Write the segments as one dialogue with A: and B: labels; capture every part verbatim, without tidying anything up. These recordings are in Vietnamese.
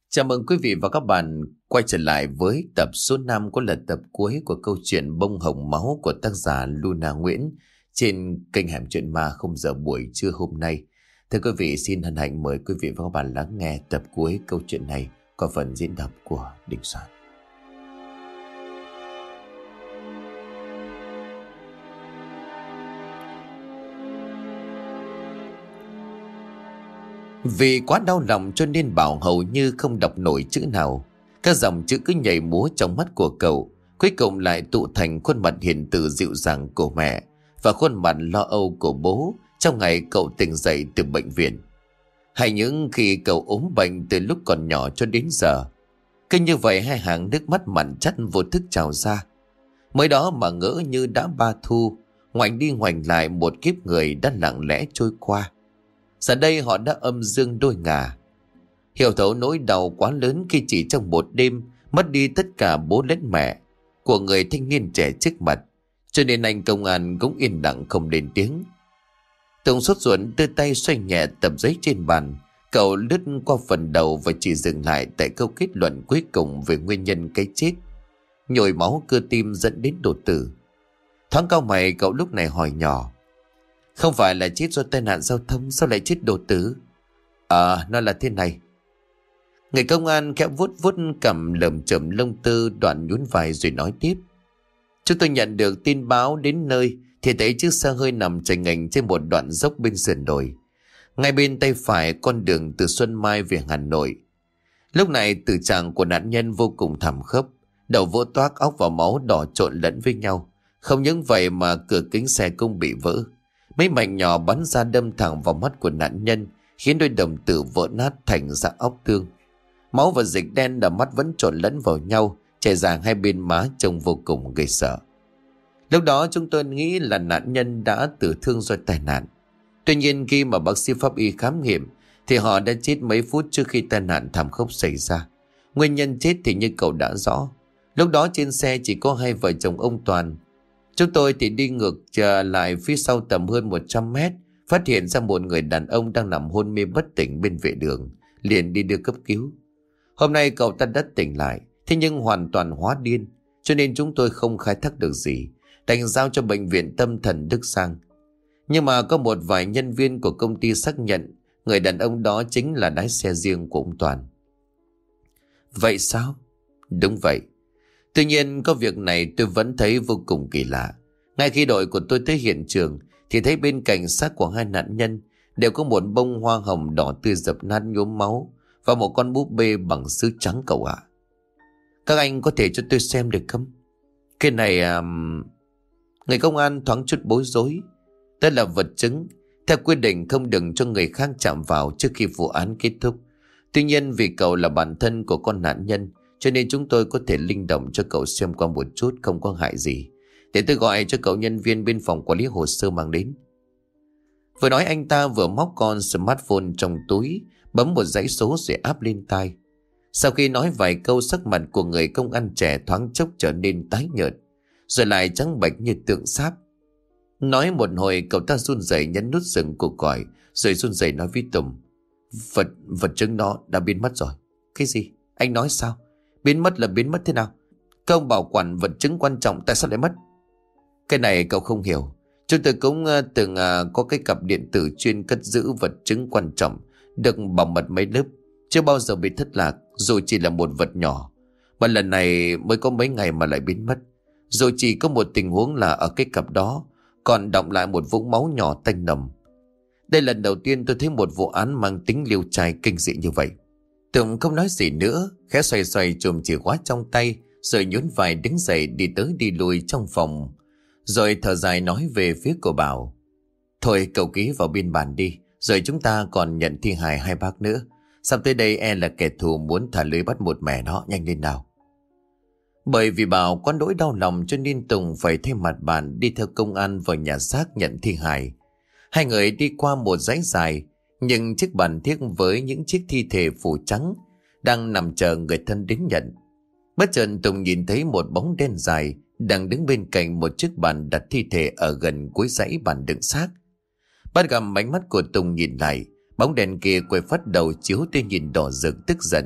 A: Chào mừng quý vị và các bạn quay trở lại với tập số năm, cũng là tập cuối của câu chuyện Bông Hồng Máu của tác giả Luna Nguyễn trên kênh Hẻm Chuyện Ma không giờ buổi trưa hôm nay. Thưa quý vị, xin hân hạnh mời quý vị và các bạn lắng nghe tập cuối câu chuyện này qua phần diễn đọc của Đình Soạn. Vì quá đau lòng cho nên Bảo hầu như không đọc nổi chữ nào. Các dòng chữ cứ nhảy múa trong mắt của cậu, cuối cùng lại tụ thành khuôn mặt hiền từ dịu dàng của mẹ và khuôn mặt lo âu của bố trong ngày cậu tỉnh dậy từ bệnh viện. Hay những khi cậu ốm bệnh từ lúc còn nhỏ cho đến giờ. Cứ như vậy hai hàng nước mắt mặn chắt vô thức trào ra. Mới đó mà ngỡ như đã ba thu, ngoảnh đi ngoảnh lại một kiếp người đã lặng lẽ trôi qua. Giờ đây họ đã âm dương đôi ngả. Hiểu thấu nỗi đau quá lớn khi chỉ trong một đêm mất đi tất cả bố lẫn mẹ của người thanh niên trẻ trước mặt, cho nên anh công an cũng yên lặng không lên tiếng. Tùng sốt ruột đưa tay xoay nhẹ tập giấy trên bàn. Cậu lướt qua phần đầu và chỉ dừng lại tại câu kết luận cuối cùng về nguyên nhân cái chết: nhồi máu cơ tim dẫn đến đột tử. Thoáng cau mày, cậu lúc này hỏi nhỏ: không phải là chết do tai nạn giao thông, sao lại chết đột tử? À, nó là thế này. Người công an khẽ vuốt vuốt cầm lởm chởm lông tơ, đoạn nhún vai rồi nói tiếp: chúng tôi nhận được tin báo đến nơi thì thấy chiếc xe hơi nằm chành ngành trên một đoạn dốc bên sườn đồi, ngay bên tay phải con đường từ Xuân Mai về Hà Nội. Lúc này tử trạng của nạn nhân vô cùng thảm khốc, đầu vỡ toác, óc và máu đỏ trộn lẫn với nhau. Không những vậy mà cửa kính xe cũng bị vỡ. Mấy mảnh nhỏ bắn ra đâm thẳng vào mắt của nạn nhân, khiến đôi đồng tử vỡ nát thành dạng óc tương. Máu và dịch đen ở mắt vẫn trộn lẫn vào nhau, chảy ra hai bên má trông vô cùng gây sợ. Lúc đó chúng tôi nghĩ là nạn nhân đã tử thương do tai nạn. Tuy nhiên khi mà bác sĩ pháp y khám nghiệm thì họ đã chết mấy phút trước khi tai nạn thảm khốc xảy ra. Nguyên nhân chết thì như cậu đã rõ. Lúc đó trên xe chỉ có hai vợ chồng ông Toàn. Chúng tôi thì đi ngược trở lại phía sau tầm hơn một trăm mét, phát hiện ra một người đàn ông đang nằm hôn mê bất tỉnh bên vệ đường, liền đi đưa cấp cứu. Hôm nay cậu ta đã tỉnh lại, thế nhưng hoàn toàn hóa điên, cho nên chúng tôi không khai thác được gì, đành giao cho bệnh viện tâm thần Đức Giang. Nhưng mà có một vài nhân viên của công ty xác nhận người đàn ông đó chính là lái xe riêng của ông Toàn. Vậy sao? Đúng vậy. Tuy nhiên có việc này tôi vẫn thấy vô cùng kỳ lạ. Ngay khi đội của tôi tới hiện trường thì thấy bên cạnh xác của hai nạn nhân đều có một bông hoa hồng đỏ tươi dập nát nhuốm máu và một con búp bê bằng sứ trắng cậu ạ. Các anh có thể cho tôi xem được không? Cái này à... Người công an thoáng chút bối rối. Đây là vật chứng, theo quy định không được cho người khác chạm vào trước khi vụ án kết thúc. Tuy nhiên vì cậu là bạn thân của con nạn nhân, cho nên chúng tôi có thể linh động cho cậu xem qua một chút, không có hại gì. Để tôi gọi cho cậu nhân viên bên phòng quản lý hồ sơ mang đến. Vừa nói anh ta vừa móc con smartphone trong túi, bấm một dãy số rồi áp lên tai. Sau khi nói vài câu, sắc mặt của người công an trẻ thoáng chốc trở nên tái nhợt, rồi lại trắng bệch như tượng sáp. Nói một hồi, cậu ta run rẩy nhấn nút dừng cuộc gọi, rồi run rẩy nói với Tùng: Vật, vật chứng đó đã biến mất rồi. Cái gì? Anh nói sao? Biến mất là biến mất thế nào? Các ông bảo quản vật chứng quan trọng, tại sao lại mất? Cái này cậu không hiểu. Chúng tôi cũng uh, từng uh, có cái cặp điện tử chuyên cất giữ vật chứng quan trọng, được bảo mật mấy lớp, chưa bao giờ bị thất lạc, dù chỉ là một vật nhỏ. Mà lần này mới có mấy ngày mà lại biến mất. Rồi chỉ có một tình huống là ở cái cặp đó còn đọng lại một vũng máu nhỏ tanh nồng. Đây lần đầu tiên tôi thấy một vụ án mang tính liều trai kinh dị như vậy. Tùng không nói gì nữa, khẽ xoay xoay chùm chìa khóa trong tay, rồi nhún vai đứng dậy đi tới đi lui trong phòng, rồi thở dài nói về phía của Bảo: thôi cậu ký vào biên bản đi, rồi chúng ta còn nhận thi hài hai bác nữa. Sắp tới đây e là kẻ thù muốn thả lưới bắt một mẻ đó, nhanh lên nào. Bởi vì Bảo có nỗi đau lòng cho nên Tùng phải thay mặt bạn đi theo công an vào nhà xác nhận thi hài. Hai người đi qua một dãy dài, nhưng chiếc bàn thiếc với những chiếc thi thể phủ trắng đang nằm chờ người thân đến nhận. Bất chợt Tùng nhìn thấy một bóng đen dài đang đứng bên cạnh một chiếc bàn đặt thi thể ở gần cuối dãy bàn đựng xác. Bắt gặp ánh mắt của Tùng nhìn lại, bóng đèn kia quay phát đầu chiếu tên nhìn đỏ rực tức giận,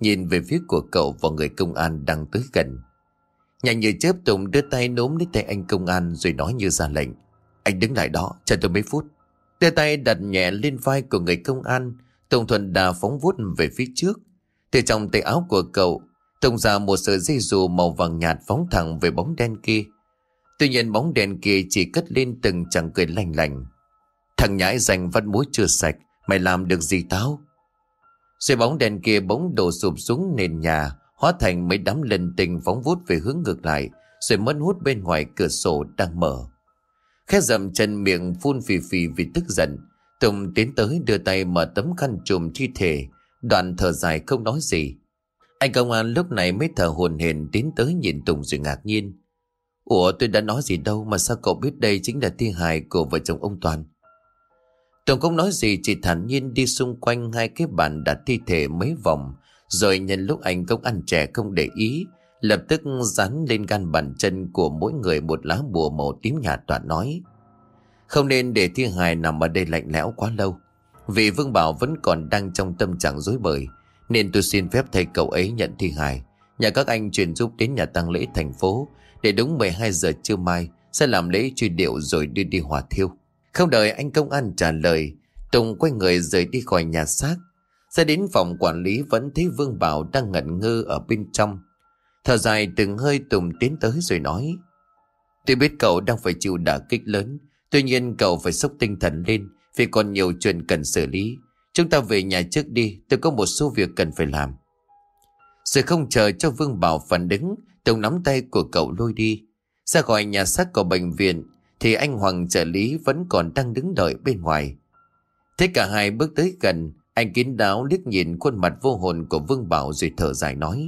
A: nhìn về phía của cậu và người công an đang tới gần. Nhanh như chớp Tùng đưa tay nắm lấy tay anh công an rồi nói như ra lệnh. Anh đứng lại đó, chờ tôi mấy phút. Đưa tay đặt nhẹ lên vai của người công an, Tùng thuần đà phóng vút về phía trước. Từ trong tay áo của cậu, Tùng ra một sợi dây dù màu vàng nhạt phóng thẳng về bóng đen kia. Tuy nhiên bóng đen kia chỉ cất lên từng chàng cười lanh lành. Thằng nhãi danh vắt muối chưa sạch, mày làm được gì tao? Rồi bóng đen kia bỗng đổ sụp xuống nền nhà, hóa thành mấy đám lần tình phóng vút về hướng ngược lại, rồi mất hút bên ngoài cửa sổ đang mở. Khẽ dậm chân miệng phun phì phì vì tức giận, Tùng tiến tới đưa tay mở tấm khăn trùm thi thể, đoạn thở dài không nói gì. Anh công an lúc này mới thở hổn hển tiến tới nhìn Tùng rồi ngạc nhiên. Ủa, tôi đã nói gì đâu mà sao cậu biết đây chính là thi hài của vợ chồng ông Toàn? Tùng không nói gì, chỉ thản nhiên đi xung quanh hai cái bàn đặt thi thể mấy vòng, rồi nhân lúc anh công an trẻ không để ý, lập tức dán lên gan bàn chân của mỗi người một lá bùa màu tím nhạt, Toàn nói. Không nên để thi hài nằm ở đây lạnh lẽo quá lâu, vì Vương Bảo vẫn còn đang trong tâm trạng rối bời, nên tôi xin phép thầy cậu ấy nhận thi hài. Nhà các anh chuyển giúp đến nhà tang lễ thành phố, để đúng mười hai giờ trưa mai sẽ làm lễ truy điệu rồi đưa đi hỏa thiêu. Không đợi anh công an trả lời, Tùng quay người rời đi khỏi nhà xác. Ra đến phòng quản lý vẫn thấy Vương Bảo đang ngẩn ngơ ở bên trong. Thở dài từng hơi, Tùng tiến tới rồi nói. Tôi biết cậu đang phải chịu đả kích lớn, tuy nhiên cậu phải xốc tinh thần lên, vì còn nhiều chuyện cần xử lý. Chúng ta về nhà trước đi, tôi có một số việc cần phải làm. Rồi không chờ cho Vương Bảo phản ứng, Tùng nắm tay của cậu lôi đi. Ra khỏi nhà xác của bệnh viện thì anh Hoàng trợ lý vẫn còn đang đứng đợi bên ngoài. Thế cả hai bước tới gần, anh kín đáo liếc nhìn khuôn mặt vô hồn của Vương Bảo rồi thở dài nói.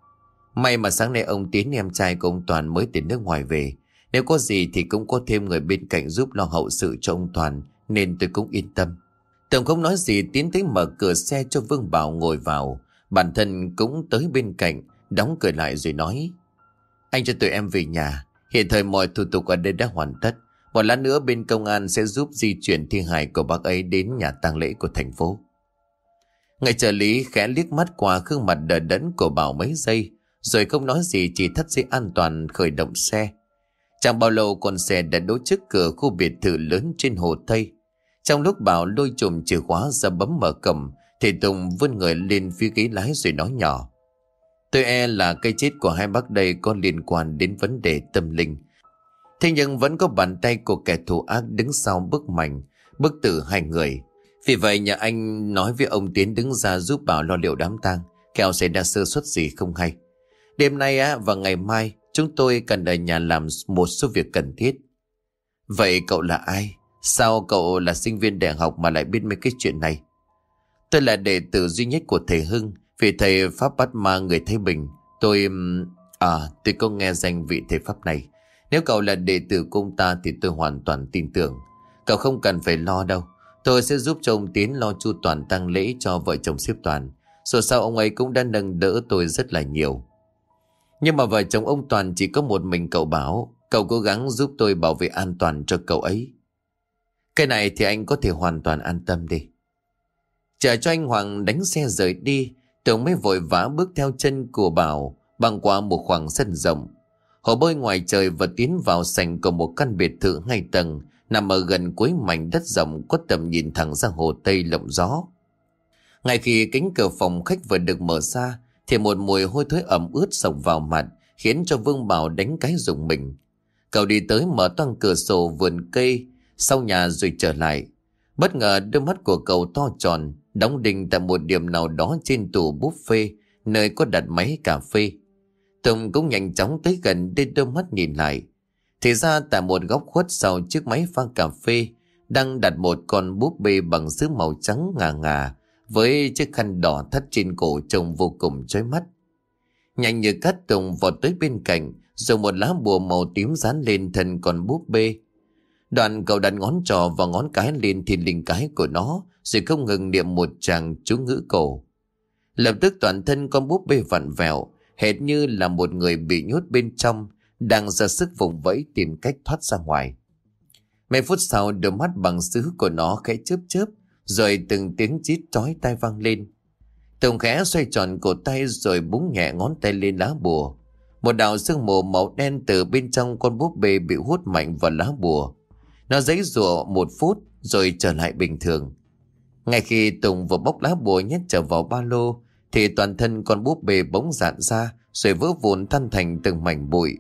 A: May mà sáng nay ông Tiến, em trai của ông Toàn, mới từ nước ngoài về. Nếu có gì thì cũng có thêm người bên cạnh giúp lo hậu sự cho ông Toàn, nên tôi cũng yên tâm. Tùng không nói gì, tiến tới mở cửa xe cho Vương Bảo ngồi vào. Bản thân cũng tới bên cạnh, đóng cửa lại rồi nói. Anh cho tụi em về nhà. Hiện thời mọi thủ tục ở đây đã hoàn tất. Một lát nữa bên công an sẽ giúp di chuyển thi hài của bác ấy đến nhà tang lễ của thành phố. Người trợ lý khẽ liếc mắt qua gương mặt đờ đẫn của Bảo mấy giây, rồi không nói gì, chỉ thắt dây an toàn khởi động xe. Chẳng bao lâu con xe đã đỗ trước cửa khu biệt thự lớn trên Hồ Tây. Trong lúc Bảo lôi chùm chìa khóa ra bấm mở cổng, thì Tùng vươn người lên phía ghế lái rồi nói nhỏ. Tôi e là cái chết của hai bác đây có liên quan đến vấn đề tâm linh. Thế nhưng vẫn có bàn tay của kẻ thù ác đứng sau bức mảnh, bức tử hai người. Vì vậy nhà anh nói với ông Tiến đứng ra giúp Bảo lo liệu đám tang, kẻo xảy ra sơ suất gì không hay. Đêm nay á và ngày mai chúng tôi cần ở nhà làm một số việc cần thiết. Vậy cậu là ai? Sao cậu là sinh viên đại học mà lại biết mấy cái chuyện này? Tôi là đệ tử duy nhất của thầy Hưng, vị thầy Pháp bắt ma người Thái Bình. Tôi... À, tôi có nghe danh vị thầy Pháp này. Nếu cậu là đệ tử của ông ta thì tôi hoàn toàn tin tưởng. Cậu không cần phải lo đâu. Tôi sẽ giúp cho ông Tiến lo chu toàn tang lễ cho vợ chồng xếp Toàn. Dù sao ông ấy cũng đã nâng đỡ tôi rất là nhiều. Nhưng mà vợ chồng ông Toàn chỉ có một mình cậu Bảo. Cậu cố gắng giúp tôi bảo vệ an toàn cho cậu ấy. Cái này thì anh có thể hoàn toàn an tâm đi. Chờ cho anh Hoàng đánh xe rời đi, Tùng mới vội vã bước theo chân của Bảo băng qua một khoảng sân rộng, hồ bơi ngoài trời và tiến vào sảnh của một căn biệt thự hai tầng nằm ở gần cuối mảnh đất rộng có tầm nhìn thẳng ra hồ Tây lộng gió. Ngay khi cánh cửa phòng khách vừa được mở ra thì một mùi hôi thối ẩm ướt xộc vào mặt, khiến cho Vương Bảo đánh cái rùng mình. Cậu đi tới mở toang cửa sổ vườn cây sau nhà rồi trở lại. Bất ngờ đôi mắt của cậu to tròn, đóng đinh tại một điểm nào đó trên tủ buffet nơi có đặt máy cà phê. Tùng cũng nhanh chóng tới gần để đôi mắt nhìn lại. Thì ra tại một góc khuất sau chiếc máy pha cà phê đang đặt một con búp bê bằng sứ màu trắng ngà ngà với chiếc khăn đỏ thắt trên cổ trông vô cùng chói mắt. Nhanh như cắt, Tùng vọt tới bên cạnh rồi một lá bùa màu tím dán lên thân con búp bê. Đoạn cậu đặt ngón trỏ và ngón cái lên thiên linh cái của nó rồi không ngừng niệm một tràng chú ngữ cổ. Lập tức toàn thân con búp bê vặn vẹo, hệt như là một người bị nhốt bên trong đang ra sức vùng vẫy tìm cách thoát ra ngoài. Mấy phút sau, đôi mắt bằng sứ của nó khẽ chớp chớp, rồi từng tiếng chít chói tai vang lên. Tùng khẽ xoay tròn cổ tay rồi búng nhẹ ngón tay lên lá bùa. Một đạo sương mù màu đen từ bên trong con búp bê bị hút mạnh vào lá bùa. Nó giãy giụa một phút rồi trở lại bình thường. Ngay khi Tùng vừa bóc lá bùa nhét trở vào ba lô thì toàn thân con búp bê bỗng rạn ra rồi vỡ vụn tan thành từng mảnh bụi.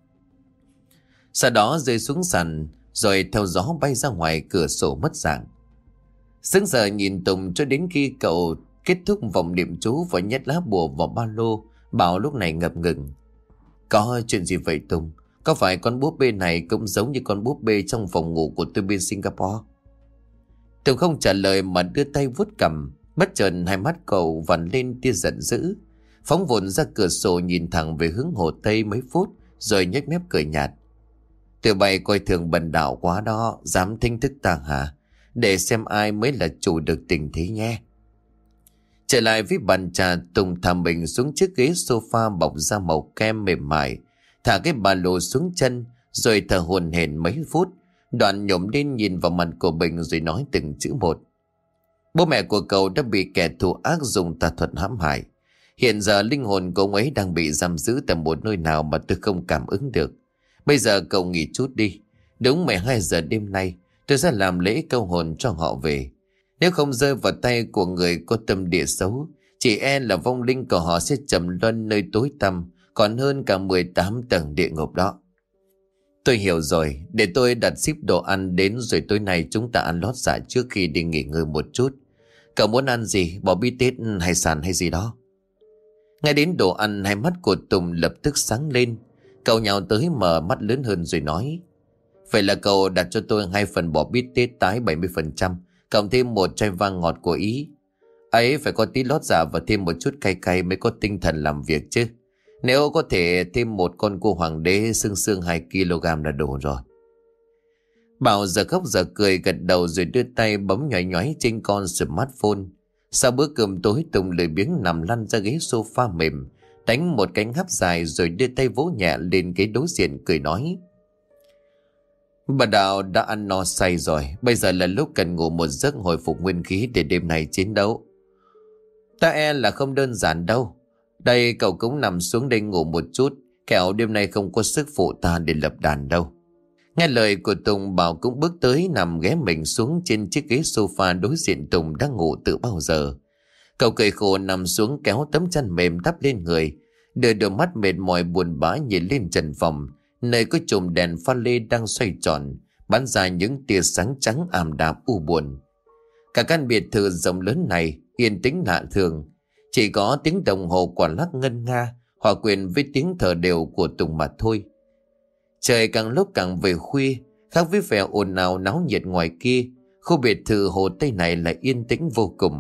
A: Sau đó rơi xuống sàn rồi theo gió bay ra ngoài cửa sổ mất dạng. Sững sờ nhìn Tùng cho đến khi cậu kết thúc vòng niệm chú và nhét lá bùa vào ba lô. Bảo lúc này ngập ngừng: "Có chuyện gì vậy Tùng? Có phải con búp bê này cũng giống như con búp bê trong phòng ngủ của tôi bên Singapore?" Tùng không trả lời mà đưa tay vuốt cằm. Bất chợt hai mắt cậu vằn lên tia giận dữ, phóng vụn ra cửa sổ nhìn thẳng về hướng hồ Tây mấy phút rồi nhếch mép cười nhạt: "Tụi bay coi thường bần đạo quá đó, dám thinh thức ta hả? Để xem ai mới là chủ được tình thế nhé." Trở lại với bàn trà, Tùng thả mình xuống chiếc ghế sofa bọc da màu kem mềm mại, thả cái ba lô xuống chân rồi thở hổn hển mấy phút. Đoạn nhổm lên nhìn vào mặt của mình rồi nói từng chữ một: "Bố mẹ của cậu đã bị kẻ thù ác dùng tà thuật hãm hại. Hiện giờ linh hồn của ông ấy đang bị giam giữ tại một nơi nào mà tôi không cảm ứng được. Bây giờ cậu nghỉ chút đi. Đúng mười hai giờ đêm nay tôi sẽ làm lễ câu hồn cho họ về. Nếu không rơi vào tay của người có tâm địa xấu, chỉ e là vong linh của họ sẽ trầm luân nơi tối tăm còn hơn cả mười tám tầng địa ngục đó." "Tôi hiểu rồi, để tôi đặt ship đồ ăn đến rồi tối nay chúng ta ăn lót dạ trước khi đi nghỉ ngơi một chút. Cậu muốn ăn gì, bò bít tết, hải sản hay gì đó?" Ngay đến đồ ăn, hai mắt của Tùng lập tức sáng lên. Cậu nhào tới mở mắt lớn hơn rồi nói: "Vậy là cậu đặt cho tôi hai phần bò bít tết tái bảy mươi phần trăm, cộng thêm một chai vang ngọt của Ý. Ấy phải có tí lót dạ và thêm một chút cay cay mới có tinh thần làm việc chứ. Nếu có thể thêm một con cua hoàng đế xương xương hai ki lô gam là đủ rồi." Bảo giờ khóc giờ cười gật đầu rồi đưa tay bấm nhoáy nhoáy trên con smartphone. Sau bữa cơm tối, Tùng lười biếng nằm lăn ra ghế sofa mềm, đánh một cánh hắp dài rồi đưa tay vỗ nhẹ lên ghế đối diện cười nói: "Bà Đạo đã ăn no say rồi, bây giờ là lúc cần ngủ một giấc hồi phục nguyên khí để đêm nay chiến đấu." "Ta e là không đơn giản đâu. Đây cậu cũng nằm xuống đây ngủ một chút, kẻo đêm nay không có sức phụ ta để lập đàn đâu." Nghe lời của Tùng, Bảo cũng bước tới nằm ghé mình xuống trên chiếc ghế sofa đối diện Tùng đang ngủ từ bao giờ. Cậu cười khổ nằm xuống kéo tấm chăn mềm đắp lên người, đưa đôi mắt mệt mỏi buồn bã nhìn lên trần phòng, nơi có chùm đèn pha lê đang xoay tròn, bắn ra những tia sáng trắng ảm đạm u buồn. Cả căn biệt thự rộng lớn này yên tĩnh lạ thường, chỉ có tiếng đồng hồ quả lắc ngân nga hòa quyện với tiếng thở đều của Tùng mà thôi. Trời càng lúc càng về khuya, khác với vẻ ồn ào náo nhiệt ngoài kia, khu biệt thự hồ Tây này lại yên tĩnh vô cùng.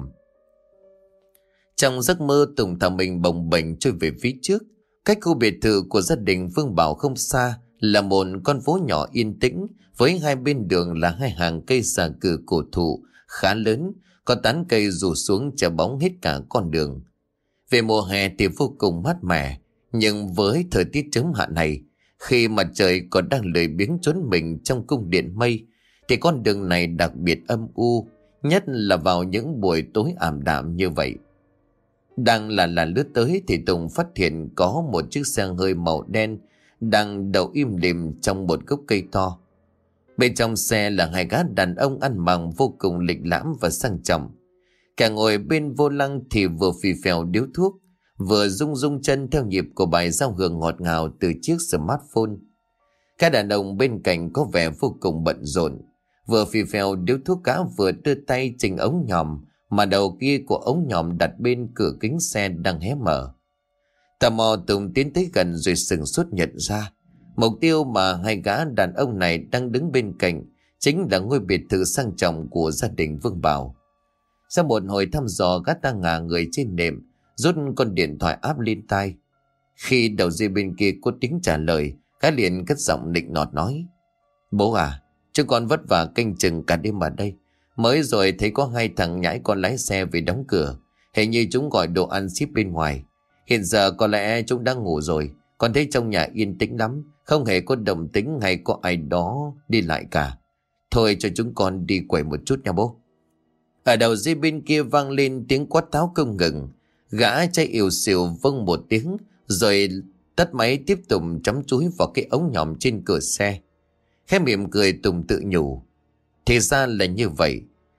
A: Trong giấc mơ, Tùng thả mình bồng bềnh trôi về phía trước. Cách khu biệt thự của gia đình Vương Bảo không xa là một con phố nhỏ yên tĩnh, với hai bên đường là hai hàng cây xà cừ cổ thụ khá lớn, có tán cây rủ xuống che bóng hết cả con đường. Về mùa hè thì vô cùng mát mẻ, nhưng với thời tiết chớm hạn này, khi mặt trời còn đang lười biếng trốn mình trong cung điện mây, thì con đường này đặc biệt âm u, nhất là vào những buổi tối ảm đạm như vậy. Đang là là lướt tới thì Tùng phát hiện có một chiếc xe hơi màu đen đang đậu im lìm trong một gốc cây to. Bên trong xe là hai gã đàn ông ăn mặc vô cùng lịch lãm và sang trọng. Cả ngồi bên vô lăng thì vừa phì phèo điếu thuốc, vừa rung rung chân theo nhịp của bài giao hưởng ngọt ngào từ chiếc smartphone. Các đàn ông bên cạnh có vẻ vô cùng bận rộn, vừa phì phèo điếu thuốc cá vừa đưa tay chỉnh ống nhòm mà đầu kia của ống nhòm đặt bên cửa kính xe đang hé mở. Tò mò, Tùng tiến tới gần rồi sừng sốt nhận ra mục tiêu mà hai gã đàn ông này đang đứng bên cạnh chính là ngôi biệt thự sang trọng của gia đình Vương Bảo. Sau một hồi thăm dò, gã ta ngả người trên nệm, rút con điện thoại áp lên tai. Khi đầu dây bên kia có tiếng trả lời, gã liền cất giọng nịnh nọt nói: "Bố à, chúng con vất vả canh chừng cả đêm ở đây. Mới rồi thấy có hai thằng nhãi con lái xe về đóng cửa. Hình như chúng gọi đồ ăn ship bên ngoài. Hiện giờ có lẽ chúng đang ngủ rồi. Con thấy trong nhà yên tĩnh lắm, không hề có động tĩnh hay có ai đó đi lại cả. Thôi cho chúng con đi quẩy một chút nha bố." Ở đầu dây bên kia vang lên tiếng quát tháo không ngừng. Gã chạy ỉu xìu vâng một tiếng, rồi tắt máy tiếp tục chấm chúi vào cái ống nhòm trên cửa xe. Khẽ mỉm cười, Tùng tự nhủ, thì ra là như vậy.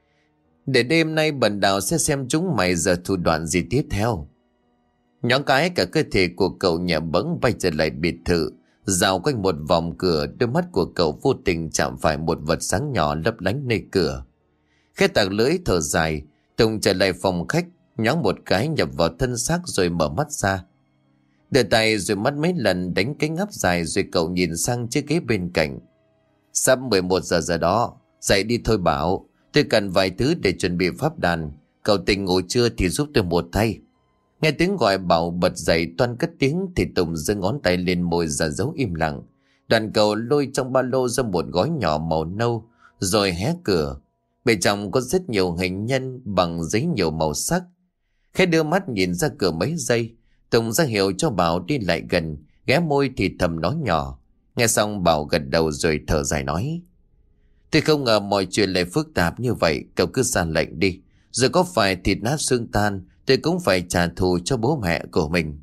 A: Để đêm nay bần đạo sẽ xem chúng mày giờ thủ đoạn gì tiếp theo. Nhõng cái cả cơ thể của cậu nhẹ bẫng bay trở lại biệt thự, dạo quanh một vòng cửa. Đôi mắt của cậu vô tình chạm phải một vật sáng nhỏ lấp lánh nơi cửa. Khẽ tạc lưỡi thở dài, Tùng trở lại phòng khách, nhõng một cái nhập vào thân xác rồi mở mắt ra. Đưa tay rồi mắt mấy lần đánh cái ngáp dài, rồi cậu nhìn sang chiếc ghế bên cạnh. Sắp mười một giờ giờ đó, dậy đi thôi Bảo. Tôi cần vài thứ để chuẩn bị pháp đàn. Cậu tỉnh ngủ chưa thì giúp tôi một tay. Nghe tiếng gọi Bảo bật dậy toan cất tiếng thì Tùng giơ ngón tay lên môi ra dấu im lặng. Đoàn cậu lôi trong ba lô ra một gói nhỏ màu nâu rồi hé cửa. Bên trong có rất nhiều hình nhân bằng giấy nhiều màu sắc. Khẽ đưa mắt nhìn ra cửa mấy giây, Tùng ra hiệu cho Bảo đi lại gần, ghé môi thì thầm nói nhỏ. Nghe xong Bảo gật đầu rồi thở dài nói, tôi không ngờ mọi chuyện lại phức tạp như vậy. Cậu cứ ra lệnh đi, rồi có phải thịt nát xương tan tôi cũng phải trả thù cho bố mẹ của mình.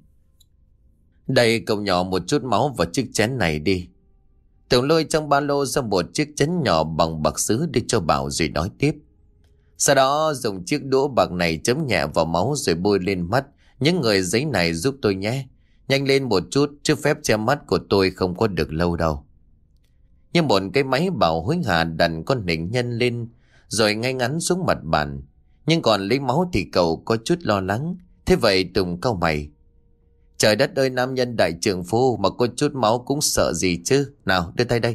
A: Đây, cậu nhỏ một chút máu vào chiếc chén này đi. Tùng lôi trong ba lô ra một chiếc chén nhỏ bằng bạc sứ để cho Bảo rồi nói tiếp. Sau đó dùng chiếc đũa bạc này chấm nhẹ vào máu rồi bôi lên mắt những người giấy này giúp tôi nhé. Nhanh lên một chút chứ phép che mắt của tôi không có được lâu đâu. Như một cái máy Bảo hối hả đặt con hình nhân lên rồi ngay ngắn xuống mặt bàn. Nhưng còn lấy máu thì cậu có chút lo lắng. Thế vậy Tùng cau mày. Trời đất ơi, nam nhân đại trượng phu mà có chút máu cũng sợ gì chứ. Nào đưa tay đây.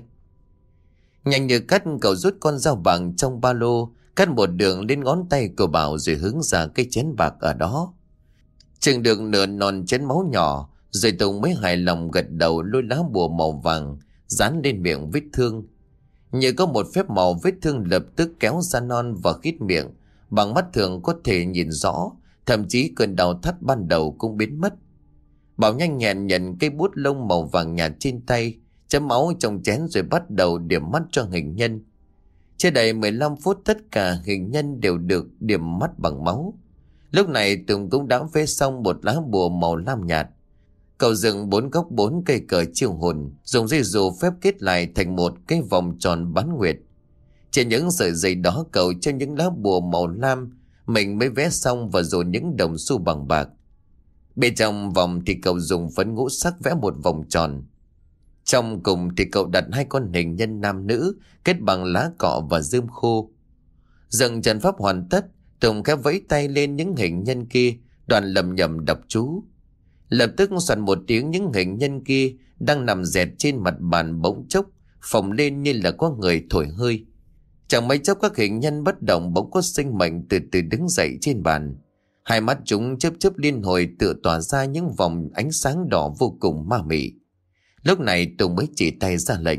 A: Nhanh như cắt cậu rút con dao bằng trong ba lô, cắt một đường lên ngón tay của Bảo rồi hướng ra cái chén bạc ở đó. Chừng được nửa non chén máu nhỏ, rồi Tùng mới hài lòng gật đầu lôi lá bùa màu vàng dán lên miệng vết thương. Như có một phép màu, vết thương lập tức kéo ra non và khít miệng. Bằng mắt thường có thể nhìn rõ, thậm chí cơn đau thắt ban đầu cũng biến mất. Bảo nhanh nhẹn nhận cây bút lông màu vàng nhạt trên tay, chấm máu trong chén rồi bắt đầu điểm mắt cho hình nhân. Chưa đầy mười lăm phút tất cả hình nhân đều được điểm mắt bằng máu. Lúc này Tùng cũng đã vẽ xong một lá bùa màu lam nhạt. Cậu dựng bốn góc bốn cây cờ chiêu hồn, dùng dây dù phép kết lại thành một cái vòng tròn bán nguyệt. Trên những sợi dây đó cậu cho những lá bùa màu lam mình mới vẽ xong và rồi những đồng xu bằng bạc. Bên trong vòng thì cậu dùng phấn ngũ sắc vẽ một vòng tròn. Trong cùng thì cậu đặt hai con hình nhân nam nữ kết bằng lá cọ và rơm khô. Dần trận pháp hoàn tất, Tùng khẽ vẫy tay lên những hình nhân kia, đoàn lầm nhầm đọc chú. Lập tức soạn một tiếng, những hình nhân kia đang nằm dẹt trên mặt bàn bỗng chốc phồng lên như là có người thổi hơi. Chẳng mấy chốc các hình nhân bất động bỗng có sinh mệnh từ từ đứng dậy trên bàn. Hai mắt chúng chớp chớp liên hồi tựa tỏa ra những vòng ánh sáng đỏ vô cùng ma mị. Lúc này Tùng mới chỉ tay ra lệnh.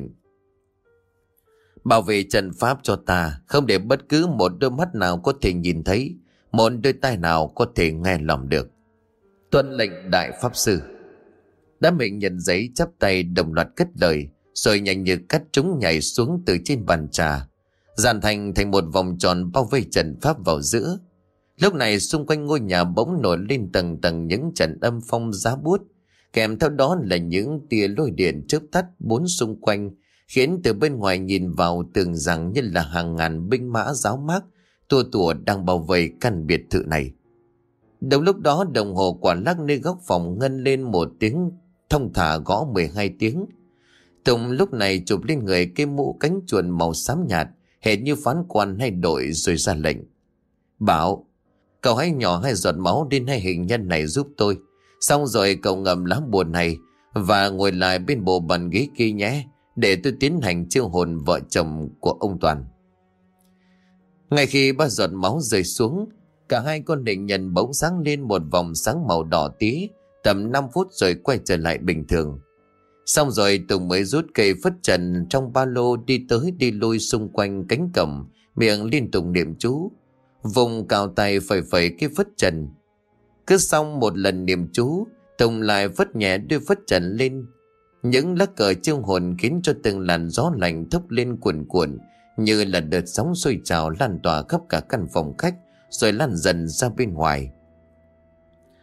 A: Bảo vệ trận pháp cho ta, không để bất cứ một đôi mắt nào có thể nhìn thấy, một đôi tai nào có thể nghe lỏm được. Tuân lệnh đại pháp sư. Đám mình nhận giấy chắp tay đồng loạt cất lời, rồi nhanh như cắt chúng nhảy xuống từ trên bàn trà, dàn thành thành một vòng tròn bao vây trận pháp vào giữa. Lúc này xung quanh ngôi nhà bỗng nổi lên tầng tầng những trận âm phong giá buốt, kèm theo đó là những tia lôi điện chớp tắt bốn xung quanh, khiến từ bên ngoài nhìn vào tưởng rằng như là hàng ngàn binh mã giáo mác tua tủa đang bao vây căn biệt thự này. Đồng lúc đó đồng hồ quả lắc nơi góc phòng ngân lên một tiếng thông thả gõ mười hai tiếng. Tùng lúc này chụp lên người cái mũ cánh chuồn màu xám nhạt, hệt như phán quan hay đội, rồi ra lệnh. Bảo, cậu hãy nhỏ hai giọt máu đến hai hình nhân này giúp tôi. Xong rồi cậu ngậm lá bùa này và ngồi lại bên bộ bàn ghế kia nhé, để tôi tiến hành chiêu hồn vợ chồng của ông Toàn. Ngay khi ba giọt máu rơi xuống, cả hai con hình nhân bỗng sáng lên một vòng sáng màu đỏ tí, tầm năm phút rồi quay trở lại bình thường. Xong rồi Tùng mới rút cây phất trần trong ba lô đi tới đi lui xung quanh cánh cổng, miệng liên tục niệm chú. Vùng cào tay phẩy phẩy cái phất trần. Cứ xong một lần niệm chú, Tùng lại vất nhẹ đôi phất trần lên. Những lá cờ chiêu hồn khiến cho từng làn gió lạnh thốc lên cuồn cuộn, như là đợt sóng sôi trào lan tỏa khắp cả căn phòng khách, rồi lan dần ra bên ngoài.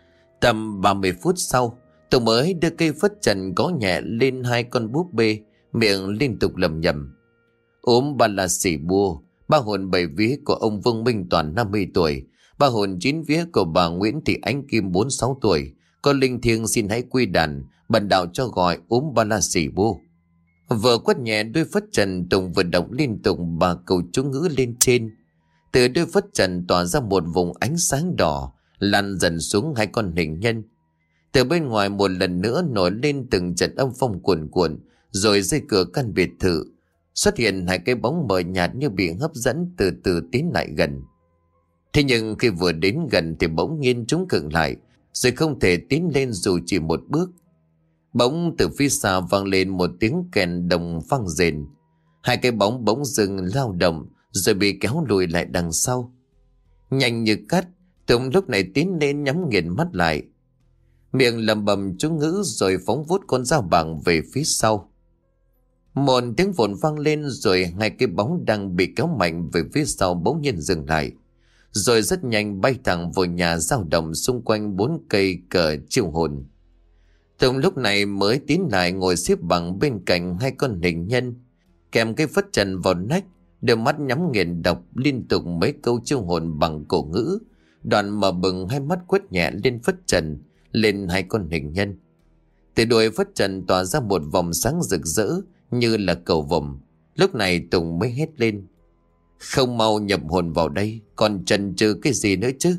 A: Tầm ba mươi phút sau, Tùng mới đưa cây phất trần gõ nhẹ lên hai con búp bê, miệng liên tục lẩm nhẩm: ốm ba la xỉ bua, ba hồn bảy vía của ông Vương Minh Toàn năm mươi tuổi, ba hồn chín vía của bà Nguyễn Thị Ánh Kim bốn mươi sáu tuổi, con linh thiêng xin hãy quy đàn, bần đạo cho gọi ốm ba la xỉ bua. Vừa quất nhẹ đôi phất trần, Tùng vừa đọc liên tục ba câu chú ngữ lên trên. Từ đôi phất trần tỏa ra một vùng ánh sáng đỏ, lan dần xuống hai con hình nhân. Từ bên ngoài một lần nữa nổi lên từng trận âm phong cuồn cuộn, rồi dây cửa căn biệt thự xuất hiện hai cái bóng mờ nhạt như bị hấp dẫn từ từ tiến lại gần. Thế nhưng khi vừa đến gần thì bỗng nhiên chúng khựng lại, rồi không thể tiến lên dù chỉ một bước. Bỗng từ phía xa vang lên một tiếng kèn đồng vang rền. Hai cái bóng bỗng dừng lao động, rồi bị kéo lùi lại đằng sau. Nhanh như cắt, Tùng lúc này tiến lên nhắm nghiền mắt lại, miệng lẩm bẩm chú ngữ rồi phóng vút con dao bàng về phía sau. Một tiếng vồn vang lên, rồi hai cái bóng đang bị kéo mạnh về phía sau bỗng nhiên dừng lại, rồi rất nhanh bay thẳng vào nhà dao động xung quanh bốn cây cờ chiêu hồn. Tùng lúc này mới tiến lại ngồi xếp bằng bên cạnh hai con hình nhân, kèm cái phất trần vào nách, đôi mắt nhắm nghiền đọc liên tục mấy câu chiêu hồn bằng cổ ngữ, đoạn mở bừng hai mắt quét nhẹ lên phất trần, lên hai con hình nhân. Từ đuôi phất trần tỏa ra một vòng sáng rực rỡ như là cầu vồng. Lúc này Tùng mới hét lên: không mau nhập hồn vào đây, còn chần chừ cái gì nữa chứ?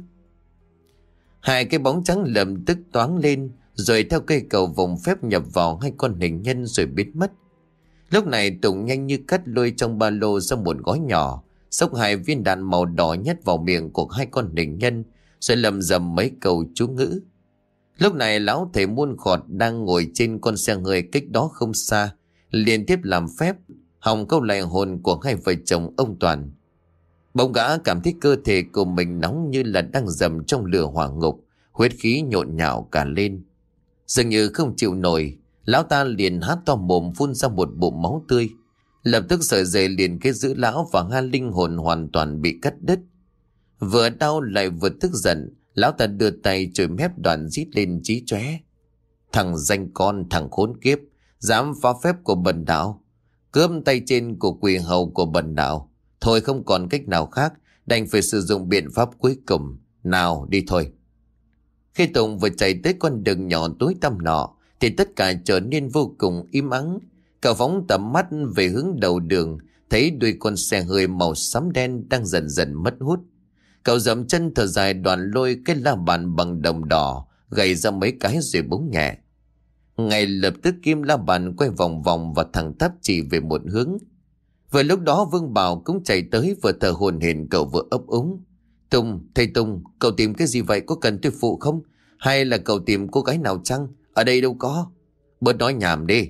A: Hai cái bóng trắng lập tức toáng lên, rồi theo cây cầu vòng phép nhập vào hai con hình nhân rồi biến mất. Lúc này Tùng nhanh như cắt lôi trong ba lô ra một gói nhỏ, xốc hai viên đạn màu đỏ nhét vào miệng của hai con hình nhân, rồi lầm rầm mấy câu chú ngữ. Lúc này lão thầy muôn khọt đang ngồi trên con xe hơi cách đó không xa, liên tiếp làm phép hòng câu lại hồn của hai vợ chồng ông Toàn. Bỗng gã cảm thấy cơ thể của mình nóng như là đang dầm trong lửa hỏa ngục, huyết khí nhộn nhạo cả lên. Dường như không chịu nổi, lão ta liền há to mồm phun ra một bụng máu tươi. Lập tức sợi dây liền kết giữ lão và hai linh hồn hoàn toàn bị cắt đứt. Vừa đau lại vừa tức giận, lão ta đưa tay chổi mép đoạn rít lên chí chóe: thằng danh con, thằng khốn kiếp, dám phá phép của bần đạo, cướp tay trên của quỷ hầu của bần đạo. Thôi không còn cách nào khác, đành phải sử dụng biện pháp cuối cùng. Nào đi thôi. Khi Tùng vừa chạy tới con đường nhỏ tối tăm nọ thì tất cả trở nên vô cùng im ắng. Cậu phóng tầm mắt về hướng đầu đường, thấy đuôi con xe hơi màu xám đen đang dần dần mất hút. Cậu dậm chân thở dài đoạn lôi cái la bàn bằng đồng đỏ gầy ra mấy cái rồi búng nhẹ. Ngay lập tức kim la bàn quay vòng vòng và thẳng tắp chỉ về một hướng. Vừa lúc đó Vương Bảo cũng chạy tới, vừa thở hổn hển cậu vừa ấp úng: Tùng, thầy Tùng, cậu tìm cái gì vậy, có cần tôi phụ không? Hay là cậu tìm cô gái nào chăng? Ở đây đâu có. Bớt nói nhảm đi.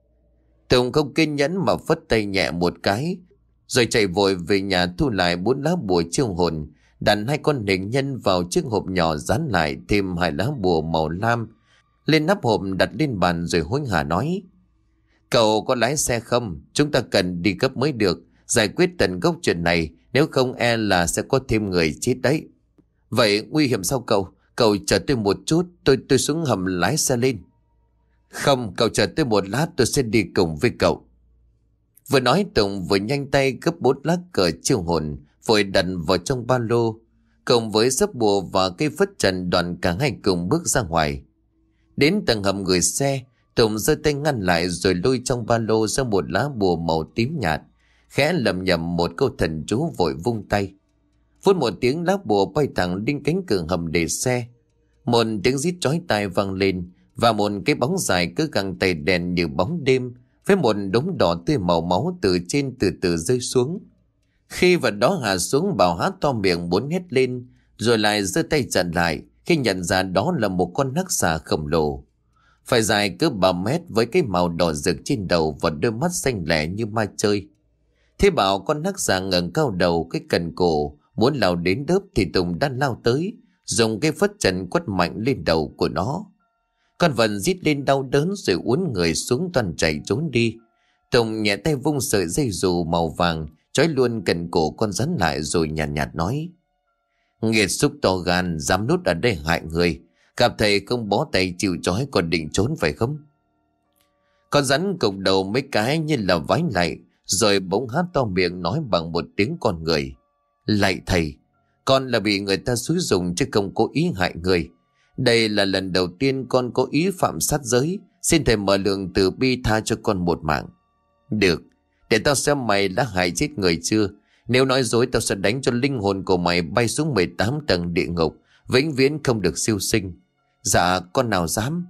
A: Tùng không kiên nhẫn mà phất tay nhẹ một cái, rồi chạy vội về nhà thu lại bốn lá bùa chiêu hồn, đặt hai con hình nhân vào chiếc hộp nhỏ, dán lại thêm hai lá bùa màu lam lên nắp hộp, đặt lên bàn rồi hối hả nói: Cậu có lái xe không? Chúng ta cần đi gấp mới được, giải quyết tận gốc chuyện này, nếu không e là sẽ có thêm người chết đấy. Vậy nguy hiểm sao cậu? Cậu chờ tôi một chút, tôi tôi xuống hầm lái xe lên. Không, cậu chờ tôi một lát, tôi sẽ đi cùng với cậu. Vừa nói Tùng vừa nhanh tay gấp bốn lá cờ chiêu hồn, vội đặt vào trong ba lô, cùng với sấp bùa và cây phất trần, đoàn cả hai cùng bước ra ngoài. Đến tầng hầm gửi xe, Tùng giơ tay ngăn lại rồi lôi trong ba lô ra một lá bùa màu tím nhạt, khẽ lầm nhầm một câu thần chú vội vung tay. Phút một tiếng, lá bùa bay thẳng lên cánh cửa hầm để xe. Một tiếng rít chói tai vang lên và một cái bóng dài cứ găng tay đèn như bóng đêm, với một đống đỏ tươi màu máu từ trên từ từ rơi xuống. Khi vật đó hạ xuống, Bảo há to miệng muốn hét lên, rồi lại giơ tay chặn lại khi nhận ra đó là một con hắc xà khổng lồ, phải dài cỡ ba mét, với cái màu đỏ rực trên đầu và đôi mắt xanh lẻ như ma chơi. Thế bảo con hắc xà ngẩng cao đầu, cái cần cổ muốn lao đến đớp thì Tùng đã lao tới, dùng cái phất trần quất mạnh lên đầu của nó. Con vật rít lên đau đớn rồi uốn người xuống toàn chạy trốn đi. Tùng nhẹ tay vung sợi dây dù màu vàng trói luôn cần cổ con rắn lại, rồi nhàn nhạt, nhạt nói: Nghiệt xúc to gan, dám nút ở đây hại người, Gặp thầy không bó tay chịu trói còn định trốn phải không? Con rắn cục đầu mấy cái như là vái lại, rồi bỗng há to miệng nói bằng một tiếng con người: Lạy thầy, con là bị người ta xúi dùng chứ không cố ý hại người. Đây là lần đầu tiên con có ý phạm sát giới. Xin thầy mở lượng từ bi tha cho con một mạng. Được, để tao xem mày đã hại chết người chưa. Nếu nói dối tao sẽ đánh cho linh hồn của mày bay xuống mười tám tầng địa ngục, vĩnh viễn không được siêu sinh. Dạ con nào dám.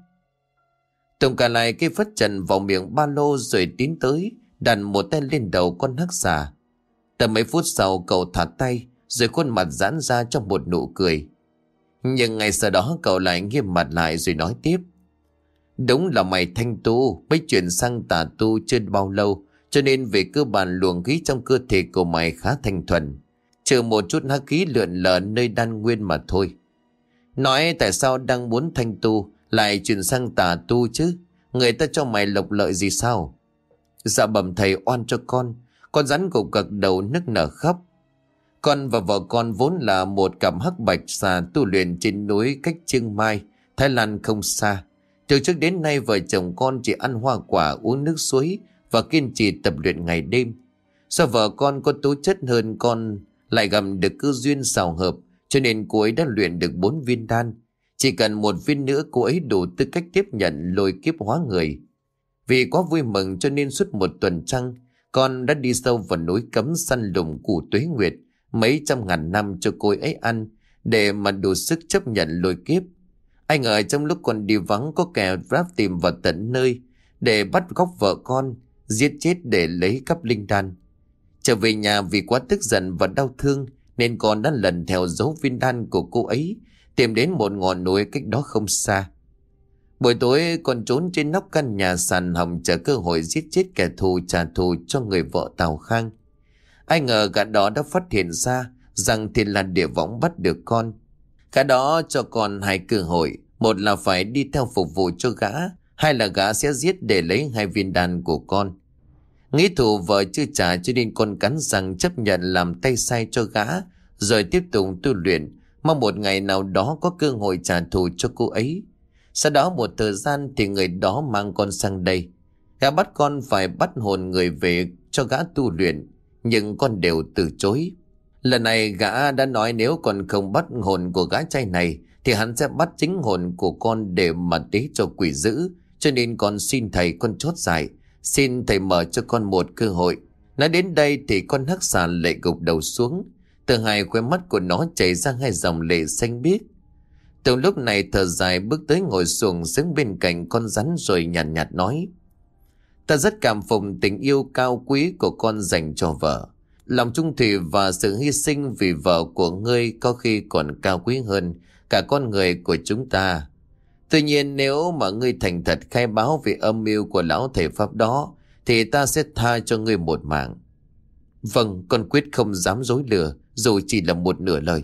A: Tùng cả lại cái phất trần vào miệng ba lô rồi tiến tới, đặt một tay lên đầu con hắc xà. Tầm mấy phút sau cậu thả tay, rồi khuôn mặt giãn ra trong một nụ cười. Nhưng ngay sau đó cậu lại nghiêm mặt lại rồi nói tiếp: Đúng là mày thanh tu, mới chuyển sang tà tu chưa bao lâu, cho nên về cơ bản luồng khí trong cơ thể của mày khá thanh thuần, trừ một chút hắc khí lượn lờ nơi đan nguyên mà thôi. Nói tại sao đang muốn thanh tu lại chuyển sang tà tu chứ? Người ta cho mày lộc lợi gì sao? Dạ bẩm thầy oan cho con. Con rắn gục gật đầu nức nở khóc. Con và vợ con vốn là một cặp hắc bạch xà tu luyện trên núi cách Chiang Mai, Thái Lan không xa. Từ trước đến nay vợ chồng con chỉ ăn hoa quả, uống nước suối và kiên trì tập luyện ngày đêm. Do vợ con có tố chất hơn con, lại gặp được cơ duyên xào hợp, cho nên cô ấy đã luyện được bốn viên đan. Chỉ cần một viên nữa cô ấy đủ tư cách tiếp nhận lôi kiếp hóa người. Vì quá vui mừng cho nên suốt một tuần trăng, con đã đi sâu vào núi cấm săn lùng củ tuế nguyệt mấy trăm ngàn năm cho cô ấy ăn, để mà đủ sức chấp nhận lôi kiếp. Anh ở trong lúc con đi vắng có kẻ ráp tìm vào tận nơi để bắt cóc vợ con, giết chết để lấy cắp linh đan. Trở về nhà vì quá tức giận và đau thương nên con đã lần theo dấu viên đan của cô ấy, tìm đến một ngọn núi cách đó không xa. Buổi tối con trốn trên nóc căn nhà sàn hồng chờ cơ hội giết chết kẻ thù trả thù cho người vợ Tào Khang. Ai ngờ gã đó đã phát hiện ra rằng Thiên Lan Địa Võng bắt được con. Gã đó cho con hai cơ hội, một là phải đi theo phục vụ cho gã, hai là gã sẽ giết để lấy hai viên đan của con. Nghĩ thù vợ chưa trả cho nên con cắn răng chấp nhận làm tay sai cho gã, rồi tiếp tục tu luyện, mong một ngày nào đó có cơ hội trả thù cho cô ấy. Sau đó một thời gian thì người đó mang con sang đây. Gã bắt con phải bắt hồn người về cho gã tu luyện, nhưng con đều từ chối. Lần này gã đã nói nếu con không bắt hồn của gã trai này thì hắn sẽ bắt chính hồn của con để mà tế cho quỷ dữ. Cho nên con xin thầy con chốt giải, xin thầy mở cho con một cơ hội. Nói đến đây thì con hắc xà lệ gục đầu xuống, từ hai khóe mắt của nó chảy ra hai dòng lệ xanh biếc. Từ lúc này thở dài bước tới ngồi xuống xuống bên cạnh con rắn rồi nhàn nhạt, nhạt nói: Ta rất cảm phục tình yêu cao quý của con dành cho vợ. Lòng trung thủy và sự hy sinh vì vợ của ngươi có khi còn cao quý hơn cả con người của chúng ta. Tuy nhiên nếu mà ngươi thành thật khai báo về âm mưu của lão thầy Pháp đó thì ta sẽ tha cho ngươi một mạng. Vâng, con quyết không dám dối lừa dù chỉ là một nửa lời.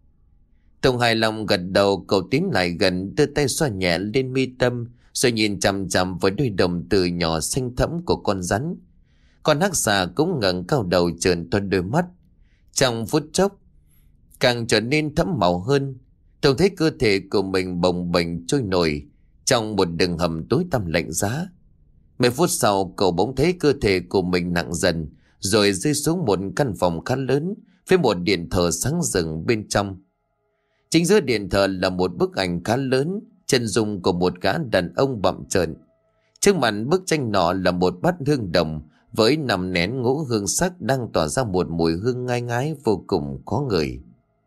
A: Tùng hài lòng gật đầu, cậu tiến lại gần đưa tay xoa nhẹ lên mi tâm rồi nhìn chằm chằm với đôi đồng tử nhỏ xanh thẫm của con rắn. Con hắc xà cũng ngẩng cao đầu trợn to đôi mắt. Trong phút chốc càng trở nên thẫm màu hơn. Tùng thấy cơ thể của mình bồng bềnh trôi nổi trong một đường hầm tối tăm lạnh giá. Mấy phút sau cậu bỗng thấy cơ thể của mình nặng dần, rồi rơi xuống một căn phòng khá lớn với một điện thờ sáng rừng bên trong. Chính giữa điện thờ là một bức ảnh khá lớn, chân dung của một gã đàn ông bặm trợn. Trước mặt bức tranh nọ là một bát hương đồng với nằm nén ngũ hương sắc đang tỏa ra một mùi hương ngai ngái vô cùng khó ngửi.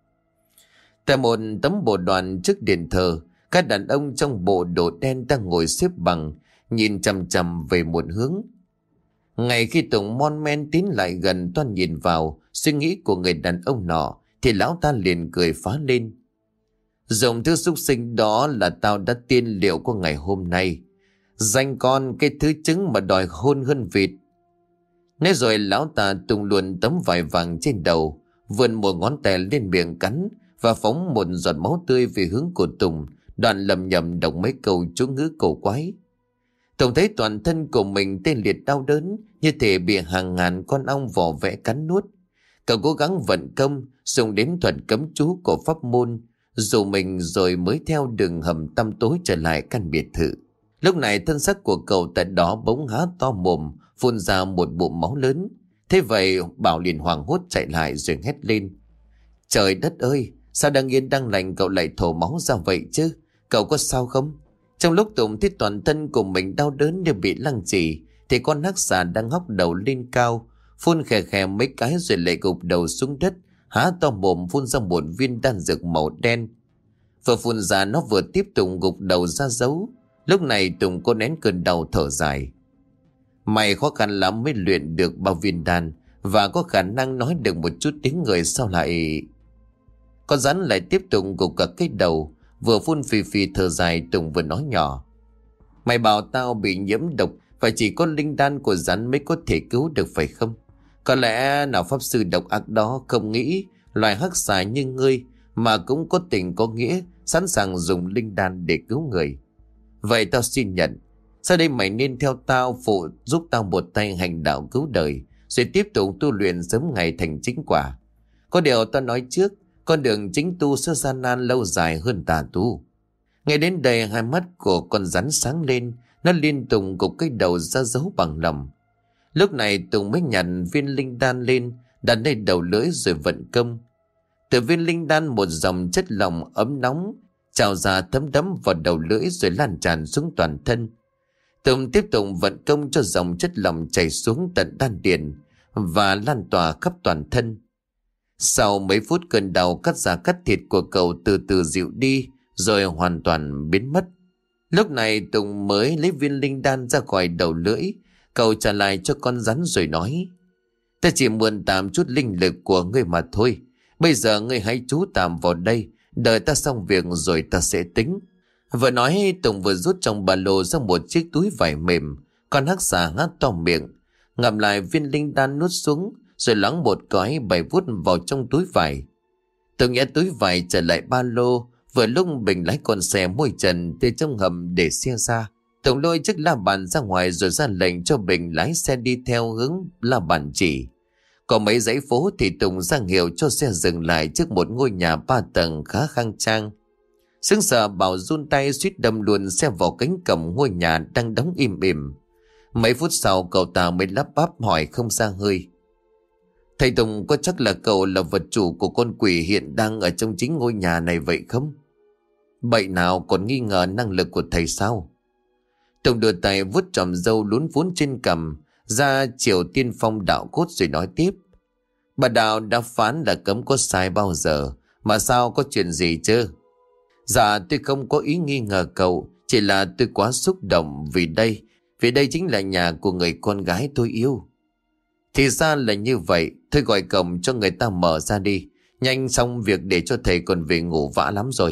A: Tại một tấm bồ đoàn trước điện thờ, các đàn ông trong bộ đồ đen đang ngồi xếp bằng, nhìn chằm chằm về một hướng. Ngay khi Tùng mon men tiến lại gần toan nhìn vào suy nghĩ của người đàn ông nọ, thì lão ta liền cười phá lên: Dùng thứ súc sinh đó là tao đã tiên liệu của ngày hôm nay. Danh con cái thứ trứng mà đòi hôn hơn vịt. Nói rồi lão ta tung luôn tấm vải vàng trên đầu, vươn một ngón tay lên miệng cắn và phóng một giọt máu tươi về hướng của Tùng, đoạn lầm nhầm đọc mấy câu chú ngữ cổ quái. Tùng thấy toàn thân của mình tê liệt đau đớn, như thể bị hàng ngàn con ong vò vẽ cắn nuốt. Cậu cố gắng vận công dùng đến thuật cấm chú của pháp môn, dù mình rồi mới theo đường hầm tăm tối trở lại căn biệt thự. Lúc này thân xác của cậu tại đó bỗng há to mồm, phun ra một bụng máu lớn. Thế vậy Bảo liền hoảng hốt chạy lại rồi hét lên: Trời đất ơi, sao đang yên đang lành cậu lại thổ máu ra vậy chứ? Cậu có sao không? Trong lúc Tùng thấy toàn thân của mình đau đớn như bị lăng trì, thì con hắc xà đang hóc đầu lên cao, phun khè khè mấy cái rồi lại gục đầu xuống đất, há to mồm phun ra một viên đan dược màu đen. Vừa phun ra nó vừa tiếp tục gục đầu ra giấu. Lúc này Tùng cô nén cơn đau thở dài. Mày khó khăn lắm mới luyện được bao viên đan, và có khả năng nói được một chút tiếng người, sao lại... Con rắn lại tiếp tục gục cả cái đầu, vừa phun phì phì thở dài. Tùng vừa nói nhỏ: Mày bảo tao bị nhiễm độc, và chỉ có linh đan của rắn mới có thể cứu được phải không? Có lẽ nào pháp sư độc ác đó không nghĩ loài hắc xà như ngươi mà cũng có tình có nghĩa, sẵn sàng dùng linh đan để cứu người. Vậy tao xin nhận, sau đây mày nên theo tao phụ giúp tao một tay hành đạo cứu đời, rồi tiếp tục tu luyện sớm ngày thành chính quả. Có điều tao nói trước, con đường chính tu sẽ gian nan lâu dài hơn tà tu. Ngay đến đây hai mắt của con rắn sáng lên, nó liên tục gục cái đầu ra dấu bằng lòng. Lúc này Tùng mới nhặt viên linh đan lên, đặt lên đầu lưỡi rồi vận công. Từ viên linh đan một dòng chất lỏng ấm nóng trào ra thấm đẫm vào đầu lưỡi rồi lan tràn xuống toàn thân. Tùng tiếp tục vận công cho dòng chất lỏng chảy xuống tận đan điền và lan tỏa khắp toàn thân. Sau mấy phút cơn đau cắt da cắt thịt của cậu từ từ dịu đi rồi hoàn toàn biến mất. Lúc này Tùng mới lấy viên linh đan ra khỏi đầu lưỡi. Cậu trả lại cho con rắn rồi nói: Ta chỉ mượn tạm chút linh lực của ngươi mà thôi. Bây giờ ngươi hãy trú tạm vào đây, đợi ta xong việc rồi ta sẽ tính. Vừa nói Tùng vừa rút trong ba lô ra một chiếc túi vải mềm. Con hắc xà há to miệng, ngậm lại viên linh đan nuốt xuống, rồi loáng một cái bay vút vào trong túi vải. Tùng nhét túi vải trở lại ba lô. Vừa lúc Bình lái con xe môi trần từ trong hầm để xe ra, Tùng lôi chiếc la bàn ra ngoài rồi ra lệnh cho Bình lái xe đi theo hướng la bàn chỉ. Có mấy dãy phố thì Tùng ra hiệu cho xe dừng lại trước một ngôi nhà ba tầng khá khang trang. Sững sờ Bảo run tay suýt đâm luôn xe vào cánh cổng ngôi nhà đang đóng im ỉm. Mấy phút sau cậu ta mới lắp bắp hỏi không ra hơi: Thầy Tùng có chắc là cậu là vật chủ của con quỷ hiện đang ở trong chính ngôi nhà này vậy không? Bậy nào còn nghi ngờ năng lực của thầy sao? Tùng đưa tay vuốt tròm râu lún vún trên cằm ra chiều tiên phong đạo cốt rồi nói tiếp: Bà đạo đã phán là cấm có sai bao giờ, mà sao có chuyện gì chứ? Dạ tôi không có ý nghi ngờ cậu, chỉ là tôi quá xúc động vì đây, vì đây chính là nhà của người con gái tôi yêu. Thì ra là như vậy, thôi gọi cổng cho người ta mở ra đi, nhanh xong việc để cho thầy còn về ngủ vã lắm rồi.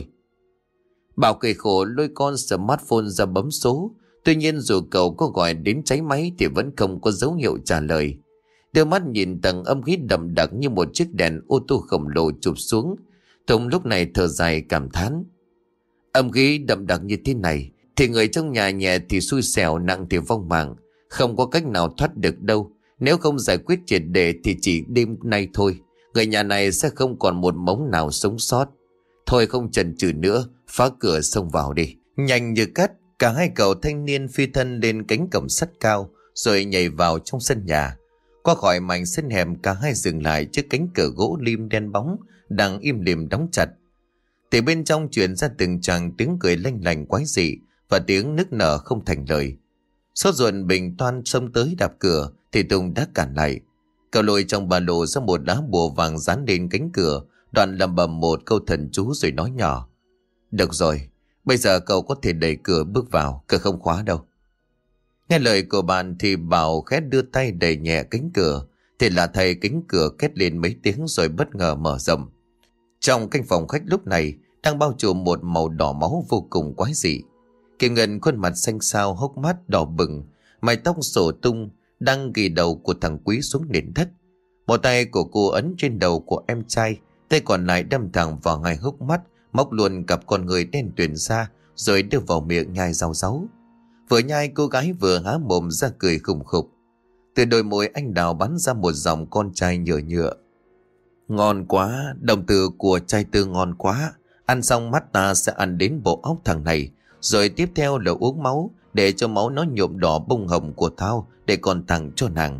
A: Bảo cười khổ lôi con smartphone ra bấm số. Tuy nhiên dù cậu có gọi đến cháy máy thì vẫn không có dấu hiệu trả lời. Đưa mắt nhìn tầng âm khí đậm đặc như một chiếc đèn ô tô khổng lồ chụp xuống, Tùng lúc này thở dài cảm thán: Âm khí đậm đặc như thế này thì người trong nhà nhẹ thì xui xẻo, nặng thì vong mạng, không có cách nào thoát được đâu. Nếu không giải quyết triệt để thì chỉ đêm nay thôi, người nhà này sẽ không còn một mống nào sống sót. Thôi không chần chừ nữa, phá cửa xông vào đi. Nhanh như cắt, cả hai cậu thanh niên phi thân lên cánh cổng sắt cao rồi nhảy vào trong sân nhà. Qua khỏi mảnh sân hẻm, cả hai dừng lại trước cánh cửa gỗ lim đen bóng đang im lìm đóng chặt. Từ bên trong truyền ra từng tràng tiếng cười lanh lành quái dị và tiếng nức nở không thành lời. Sốt ruột Bình toan xông tới đạp cửa thì Tùng đã cản lại. Cậu lôi trong ba lô ra một lá bùa vàng dán lên cánh cửa, đoạn lẩm bẩm một câu thần chú rồi nói nhỏ: Được rồi, bây giờ cậu có thể đẩy cửa bước vào, cửa không khóa đâu. Nghe lời của bạn thì Bảo khẽ đưa tay đẩy nhẹ cánh cửa, thì là thầy cánh cửa két lên mấy tiếng rồi bất ngờ mở rộng. Trong căn phòng khách lúc này đang bao trùm một màu đỏ máu vô cùng quái dị. Kiều Ngân khuôn mặt xanh xao, hốc mắt đỏ bừng, mái tóc xổ tung, đang ghi đầu của thằng Quý xuống nền đất. Một tay của cô ấn trên đầu của em trai, tay còn lại đâm thẳng vào hai hốc mắt, móc luôn cặp con người đen tuyền ra rồi đưa vào miệng nhai rau ráu. Vừa nhai cô gái vừa há mồm ra cười khủng khục. Từ đôi môi anh đào bắn ra một dòng con trai nhựa nhựa: Ngon quá, đồng từ của trai tư ngon quá, Ăn xong mắt ta sẽ ăn đến bộ óc thằng này. Rồi tiếp theo là uống máu, để cho máu nó nhuộm đỏ bông hồng của tao, để còn tặng cho nàng.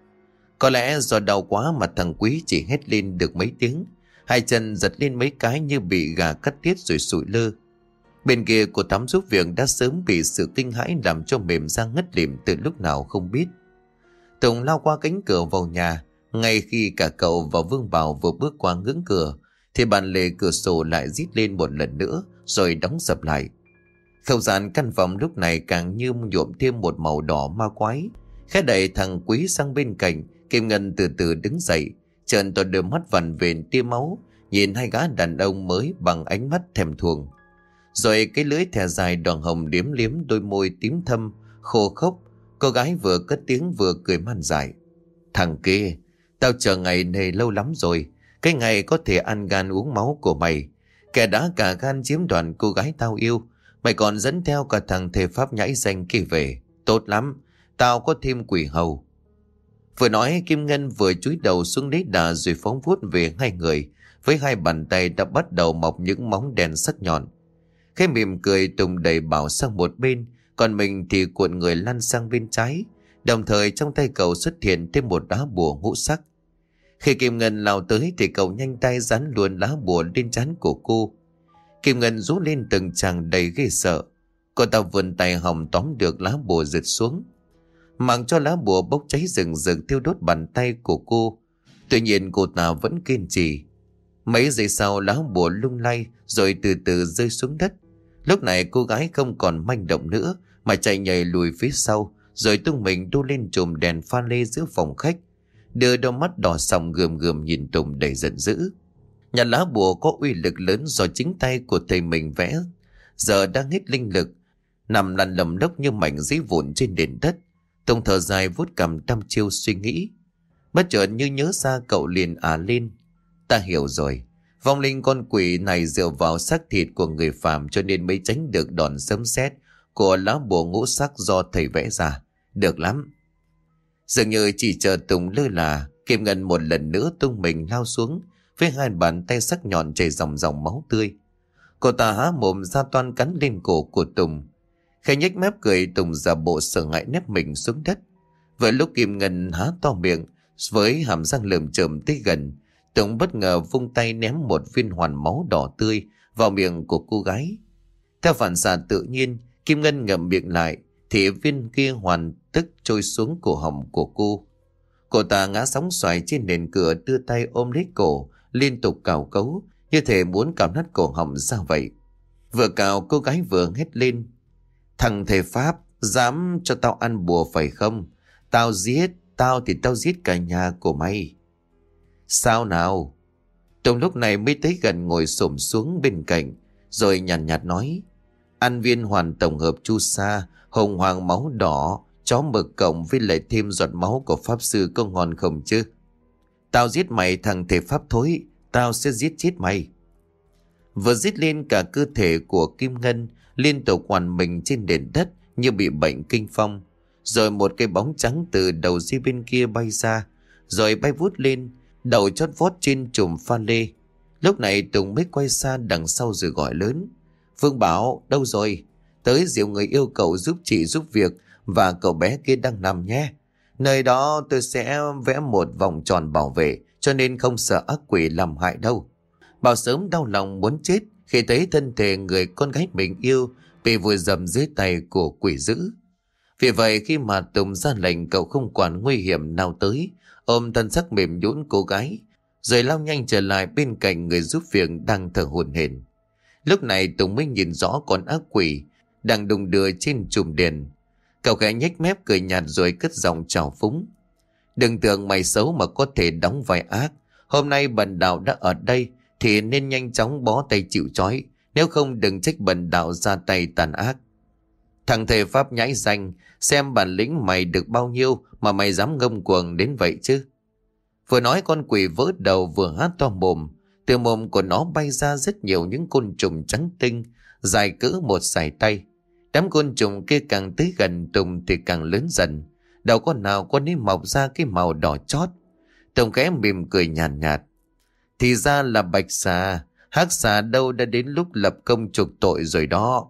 A: Có lẽ do đau quá mà thằng Quý chỉ hét lên được mấy tiếng. Hai chân giật lên mấy cái như bị gà cắt tiết rồi sụi lơ. Bên kia của Thắm giúp việc đã sớm bị sự kinh hãi làm cho mềm ra ngất lịm từ lúc nào không biết. Tùng lao qua cánh cửa vào nhà. Ngay khi cả cậu và Vương Bảo vừa bước qua ngưỡng cửa thì bàn lề cửa sổ lại rít lên một lần nữa rồi đóng sập lại. Không gian căn phòng lúc này càng như nhuộm thêm một màu đỏ ma quái. Khẽ đẩy thằng Quý sang bên cạnh, Kim Ngân từ từ đứng dậy, trợn to đôi mắt vằn vện tia máu, nhìn hai gã đàn ông mới bằng ánh mắt thèm thuồng. Rồi cái lưỡi thè dài đỏ hồng liếm liếm đôi môi tím thâm, khô khốc. Cô gái vừa cất tiếng vừa cười man dại. Thằng kia, tao chờ ngày này lâu lắm rồi. Cái ngày có thể ăn gan uống máu của mày. Kẻ đã cả gan chiếm đoạt cô gái tao yêu. Mày còn dẫn theo cả thằng thề pháp nhãi danh kia về. Tốt lắm, tao có thêm quỷ hầu. Vừa nói Kim Ngân vừa chúi đầu xuống lấy đà rồi phóng vuốt về hai người. Với hai bàn tay đã bắt đầu mọc những móng đen sắc nhọn. Khẽ mỉm cười Tùng đẩy Bảo sang một bên, còn mình thì cuộn người lăn sang bên trái. Đồng thời trong tay cậu xuất hiện thêm một lá bùa ngũ sắc. Khi Kim Ngân lao tới thì cậu nhanh tay dán luôn lá bùa lên trán của cô. Kim Ngân rú lên từng tràng đầy ghê sợ. Cô ta vươn tay hòng tóm được lá bùa giật xuống, mặc cho lá bùa bốc cháy rừng rực thiêu đốt bàn tay của cô. Tuy nhiên cô ta vẫn kiên trì. Mấy giây sau lá bùa lung lay rồi từ từ rơi xuống đất. Lúc này cô gái không còn manh động nữa mà chạy nhảy lùi phía sau, rồi tung mình đu lên chùm đèn pha lê giữa phòng khách, đưa đôi mắt đỏ sòng gườm gườm nhìn Tùng đầy giận dữ. Nhà lá bùa có uy lực lớn do chính tay của thầy mình vẽ, giờ đang hết linh lực, nằm lăn lầm lốc như mảnh giấy vụn trên nền đất. Tùng thở dài vuốt cằm đăm chiêu suy nghĩ. Bất chợt như nhớ ra cậu liền à lên. Ta hiểu rồi. Vong linh con quỷ này dựa vào xác thịt của người phàm cho nên mới tránh được đòn sấm sét của lá bùa ngũ sắc do thầy vẽ ra. Được lắm. Dường như chỉ chờ Tùng lơ là, Kim Ngân một lần nữa tung mình lao xuống với hai bàn tay sắc nhọn chảy dòng dòng máu tươi. Cô ta há mồm ra toan cắn lên cổ của Tùng. Khẽ nhếch mép cười, Tùng giả bộ sợ hãi nép mình xuống đất. Vừa lúc Kim Ngân há to miệng với hàm răng lởm chởm tới gần, Tùng bất ngờ vung tay ném một viên hoàn máu đỏ tươi vào miệng của cô gái. Theo phản xạ tự nhiên, Kim Ngân ngậm miệng lại thì viên kia hoàn tức trôi xuống cổ họng của cô. Cô ta ngã sóng xoài trên nền cửa, đưa tay ôm lấy cổ, liên tục cào cấu như thể muốn cào nát cổ họng ra vậy. Vừa cào cô gái vừa hét lên. Thằng thầy Pháp, dám cho tao ăn bùa phải không? Tao giết, tao thì tao giết cả nhà của mày. Sao nào? Tùng lúc này mới tới gần ngồi xổm xuống bên cạnh, rồi nhàn nhạt, nhạt nói. Ăn viên hoàn tổng hợp chu sa, hồng hoàng máu đỏ, chó mực cộng với lại thêm giọt máu của Pháp Sư có ngon không chứ? Tao giết mày thằng thầy Pháp thối, tao sẽ giết chết mày. Vừa giết lên cả cơ thể của Kim Ngân liên tục hoàn mình trên nền đất như bị bệnh kinh phong. Rồi một cái bóng trắng từ đầu dây bên kia bay ra, rồi bay vút lên, đầu chót vót trên chùm pha lê. Lúc này Tùng mới quay xa đằng sau rồi gọi lớn. Phương Bảo, đâu rồi? Tới dìu người yêu cậu giúp chị giúp việc và cậu bé kia đang nằm nhé. Nơi đó tôi sẽ vẽ một vòng tròn bảo vệ, cho nên không sợ ác quỷ làm hại đâu. Bảo sớm đau lòng muốn chết khi thấy thân thể người con gái mình yêu bị vùi dầm dưới tay của quỷ dữ. Vì vậy khi mà Tùng ra lệnh, cậu không quản nguy hiểm nào tới, ôm thân sắc mềm nhũn cô gái, rồi lao nhanh trở lại bên cạnh người giúp việc đang thở hổn hển. Lúc này Tùng mới nhìn rõ con ác quỷ đang đùng đưa trên chùm đèn. Cậu khẽ nhếch mép cười nhạt rồi cất giọng trào phúng. Đừng tưởng mày xấu mà có thể đóng vai ác. Hôm nay bần đạo đã ở đây thì nên nhanh chóng bó tay chịu trói, nếu không đừng trách bần đạo ra tay tàn ác. Thằng thầy Pháp nhãi danh, xem bản lĩnh mày được bao nhiêu mà mày dám ngông cuồng đến vậy chứ? Vừa nói con quỷ vỡ đầu vừa há to mồm. Từ mồm của nó bay ra rất nhiều những côn trùng trắng tinh, dài cỡ một sải tay. Đám côn trùng kia càng tới gần Tùng thì càng lớn dần. Đầu con nào con ấy mọc ra cái màu đỏ chót. Tùng khẽ mỉm cười nhàn nhạt, nhạt. Thì ra là bạch xà, Hắc xà đâu đã đến lúc lập công chuộc tội rồi đó.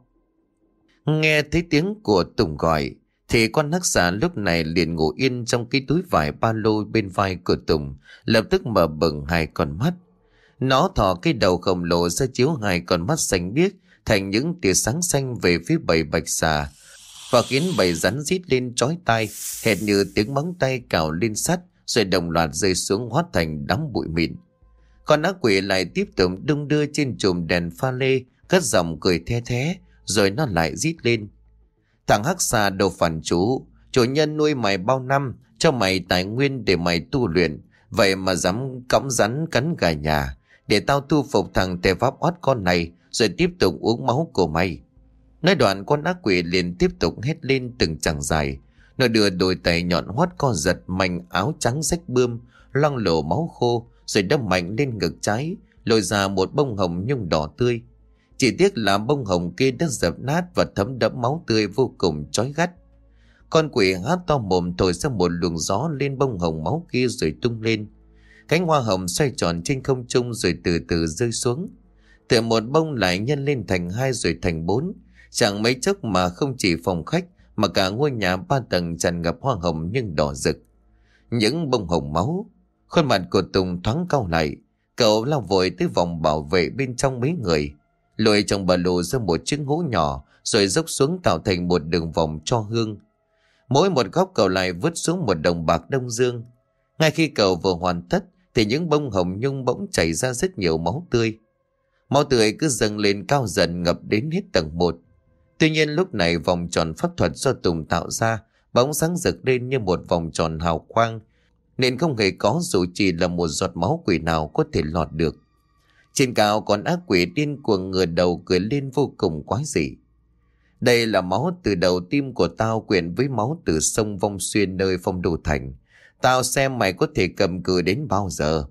A: Nghe thấy tiếng của Tùng gọi thì con hắc xà lúc này liền ngủ yên trong cái túi vải ba lô bên vai của Tùng, lập tức mở bừng hai con mắt. Nó thò cái đầu khổng lồ ra chiếu hai con mắt xanh biếc thành những tia sáng xanh về phía bầy bạch xà, và khiến bầy rắn rít lên chói tai, hệt như tiếng móng tay cào lên sắt, rồi đồng loạt rơi xuống hóa thành đám bụi mịn. Con ác quỷ lại tiếp tục đung đưa trên chùm đèn pha lê, cất giọng cười the thé, rồi nó lại rít lên. Thằng hắc xà đồ phản chú, chủ nhân nuôi mày bao năm, cho mày tài nguyên để mày tu luyện, vậy mà dám cõng rắn cắn gà nhà. Để tao thu phục thằng tè pháp oát con này, rồi tiếp tục uống máu của mày. Nói đoạn con ác quỷ liền tiếp tục hét lên từng chàng dài. Nó đưa đôi tay nhọn hoắt co giật mạnh áo trắng rách bươm, loang lổ máu khô, rồi đâm mạnh lên ngực trái, lôi ra một bông hồng nhung đỏ tươi. Chỉ tiếc là bông hồng kia đã dập nát và thấm đẫm máu tươi vô cùng chói gắt. Con quỷ há to mồm thổi ra một luồng gió lên bông hồng máu kia rồi tung lên. Cánh hoa hồng xoay tròn trên không trung rồi từ từ rơi xuống. Từ một bông lại nhân lên thành hai rồi thành bốn. Chẳng mấy chốc mà không chỉ phòng khách mà cả ngôi nhà ba tầng tràn ngập hoa hồng nhưng đỏ rực. Những bông hồng máu. Khuôn mặt của Tùng thoáng cau lại. Cậu lao vội tới vòng bảo vệ bên trong mấy người, lôi trong ba lô ra một chiếc hũ nhỏ rồi dốc xuống tạo thành một đường vòng cho hương. Mỗi một góc cậu lại vứt xuống một đồng bạc đông dương. Ngay khi cậu vừa hoàn tất thì những bông hồng nhung bỗng chảy ra rất nhiều máu tươi. Máu tươi cứ dâng lên cao dần ngập đến hết tầng một. Tuy nhiên lúc này vòng tròn pháp thuật do Tùng tạo ra bỗng sáng rực lên như một vòng tròn hào quang, nên không hề có dù chỉ là một giọt máu quỷ nào có thể lọt được. Trên cao con ác quỷ điên cuồng ngửa đầu cười lên vô cùng quái dị. Đây là máu từ đầu tim của tao quyện với máu từ sông Vong Xuyên nơi Phong Đô Thành. Tao xem mày có thể cầm cự đến bao giờ.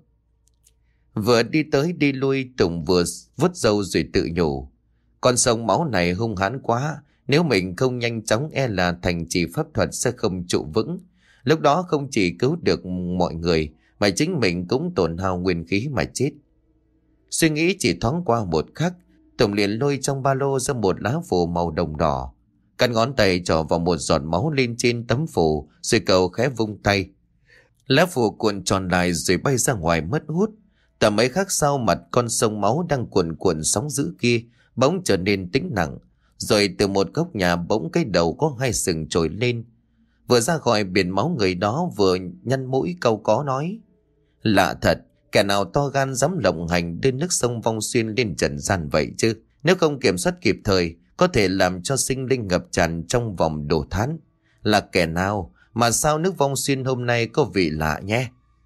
A: Vừa đi tới đi lui, Tùng vừa vứt râu rồi tự nhủ. Con sông máu này hung hãn quá, nếu mình không nhanh chóng e là thành trì pháp thuật sẽ không trụ vững. Lúc đó không chỉ cứu được mọi người mà chính mình cũng tổn hao nguyên khí mà chết. Suy nghĩ chỉ thoáng qua một khắc, Tùng liền lôi trong ba lô ra một lá phù màu đồng đỏ. Cắn ngón tay trỏ vào một giọt máu lên trên tấm phù, rồi cậu khẽ vung tay. Lá phù cuộn tròn lại rồi bay ra ngoài mất hút. Tầm mấy khắc sau, mặt con sông máu đang cuộn cuộn sóng dữ kia bỗng trở nên tĩnh lặng, rồi từ một góc nhà bỗng cái đầu có hai sừng trồi lên. Vừa ra khỏi biển máu, người đó vừa nhăn mũi câu có nói: lạ thật, kẻ nào to gan dám lộng hành đưa nước sông Vong Xuyên lên trần gian vậy chứ? Nếu không kiểm soát kịp thời, có thể làm cho sinh linh ngập tràn trong vòng đổ thán. Là kẻ nào mà sao nước Vong Xuyên hôm nay có vị lạ nhé?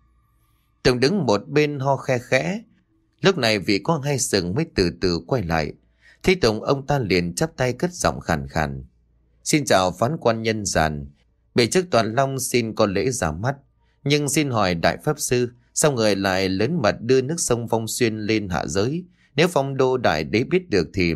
A: Tùng đứng một bên ho khe khẽ. Lúc này vị có hai sừng mới từ từ quay lại. Thấy Tùng, ông ta liền chắp tay cất giọng khàn khàn: xin chào phán quan nhân gian, bề trước toàn long xin có lễ ra mắt. Nhưng xin hỏi đại pháp sư, sao người lại lớn mật đưa nước sông Vong Xuyên lên hạ giới? Nếu Phong Đô đại đế biết được thì...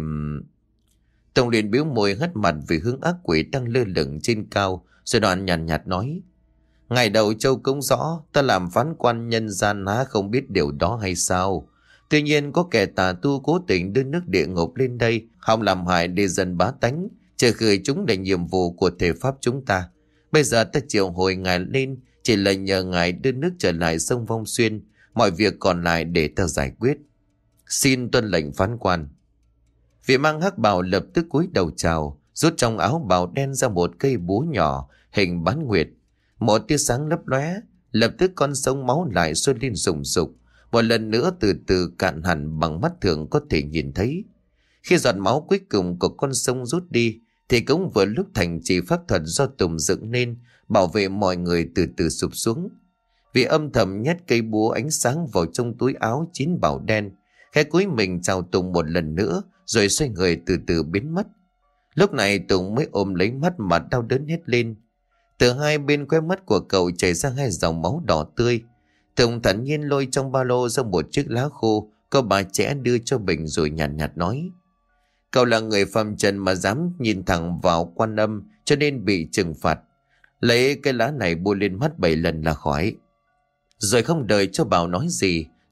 A: Tùng liền biếu môi hất mặt về hướng ác quỷ đang lơ lửng trên cao, rồi đoạn nhàn nhạt, nhạt nói: ngày đầu châu cũng rõ, ta làm phán quan nhân gian há không biết điều đó hay sao? Tuy nhiên có kẻ tà tu cố tình đưa nước địa ngục lên đây, hòng làm hại để dân bá tánh, trừ khử chúng là nhiệm vụ của thể pháp chúng ta. Bây giờ ta triệu hồi ngài lên chỉ là nhờ ngài đưa nước trở lại sông Vong Xuyên, mọi việc còn lại để ta giải quyết. Xin tuân lệnh phán quan. Vị mang hắc bào lập tức cúi đầu chào, rút trong áo bào đen ra một cây búa nhỏ hình bán nguyệt. Một tia sáng lấp lóe, lập tức con sông máu lại sôi lên rùng rục, một lần nữa từ từ cạn hẳn bằng mắt thường có thể nhìn thấy. Khi giọt máu cuối cùng của con sông rút đi thì cũng vừa lúc thành trì pháp thuật do Tùng dựng nên bảo vệ mọi người từ từ sụp xuống. Vì âm thầm nhét cây búa ánh sáng vào trong túi áo chín bảo đen, khẽ cúi mình chào Tùng một lần nữa rồi xoay người từ từ biến mất. Lúc này Tùng mới ôm lấy mắt mà đau đớn hết lên. Từ hai bên khóe mắt của cậu chảy ra hai dòng máu đỏ tươi. Tùng thản nhiên lôi trong ba lô ra một chiếc lá khô có bà trẻ đưa cho mình rồi nhàn nhạt, nhạt nói: cậu là người phàm trần mà dám nhìn thẳng vào Quan Âm, cho nên bị trừng phạt. Lấy cái lá này bôi lên mắt bảy lần là khỏi. Rồi không đợi cho Bảo nói gì,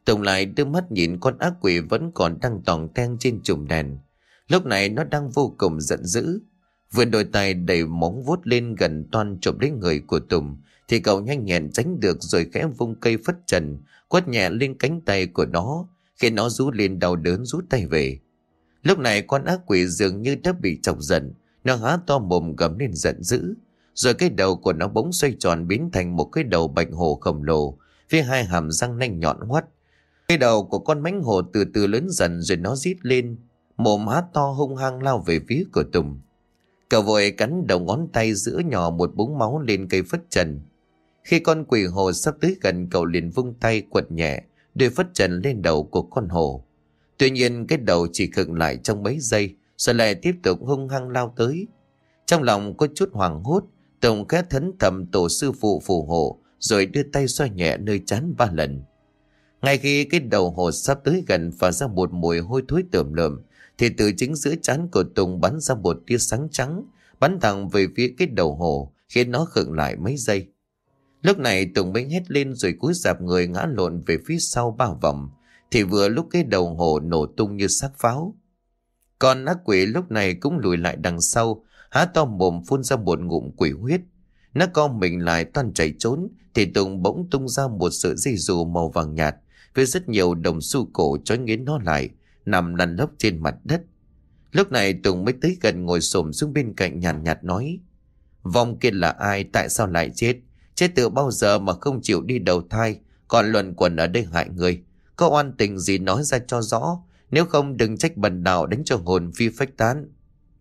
A: Tùng lại đưa mắt nhìn con ác quỷ vẫn còn đang tòng ten trên chùm đèn. Lúc này nó đang vô cùng giận dữ. Vừa đôi tay đẩy móng vuốt lên gần toan chụp lấy người của Tùng, thì cậu nhanh nhẹn tránh được rồi khẽ vung cây phất trần, quất nhẹ lên cánh tay của nó, khiến nó rú lên đau đớn rút tay về. Lúc này con ác quỷ dường như đã bị chọc giận, nó há to mồm gầm lên giận dữ. Rồi cái đầu của nó bỗng xoay tròn biến thành một cái đầu bạch hổ khổng lồ, với hai hàm răng nanh nhọn hoắt. Cái đầu của con mãnh hổ từ từ lớn dần rồi nó rít lên, mồm há to hung hăng lao về phía của Tùng. Cậu vội cắn đầu ngón tay giữa nhỏ một búng máu lên cây phất trần. Khi con quỷ hổ sắp tới gần, cậu liền vung tay quật nhẹ đưa phất trần lên đầu của con hổ. Tuy nhiên cái đầu chỉ khựng lại trong mấy giây, rồi lại tiếp tục hung hăng lao tới. Trong lòng có chút hoảng hốt, Tùng khẽ thấn thầm tổ sư phụ phù hộ, rồi đưa tay xoa nhẹ nơi trán ba lần. Ngay khi cái đầu hổ sắp tới gần và ra một mùi hôi thối tởm lợm, thì từ chính giữa trán của Tùng bắn ra một tia sáng trắng, bắn thẳng về phía cái đầu hổ, khiến nó khựng lại mấy giây. Lúc này Tùng mới hét lên rồi cúi rạp người ngã lộn về phía sau ba vòng, thì vừa lúc cái đầu hổ nổ tung như xác pháo. Còn ác quỷ lúc này cũng lùi lại đằng sau, há to mồm phun ra một ngụm quỷ huyết. Nó co mình lại toan chạy trốn, thì Tùng bỗng tung ra một sợi dây dù màu vàng nhạt với rất nhiều đồng xu cổ trói nghiến nó lại, nằm lăn lóc trên mặt đất. Lúc này Tùng mới tới gần ngồi xổm xuống bên cạnh, nhàn nhạt, nhạt nói: Vong kia là ai, tại sao lại chết? Chết từ bao giờ mà không chịu đi đầu thai, còn luẩn quẩn ở đây hại người? Có oan tình gì nói ra cho rõ, nếu không đừng trách bần đạo đánh cho hồn phi phách tán.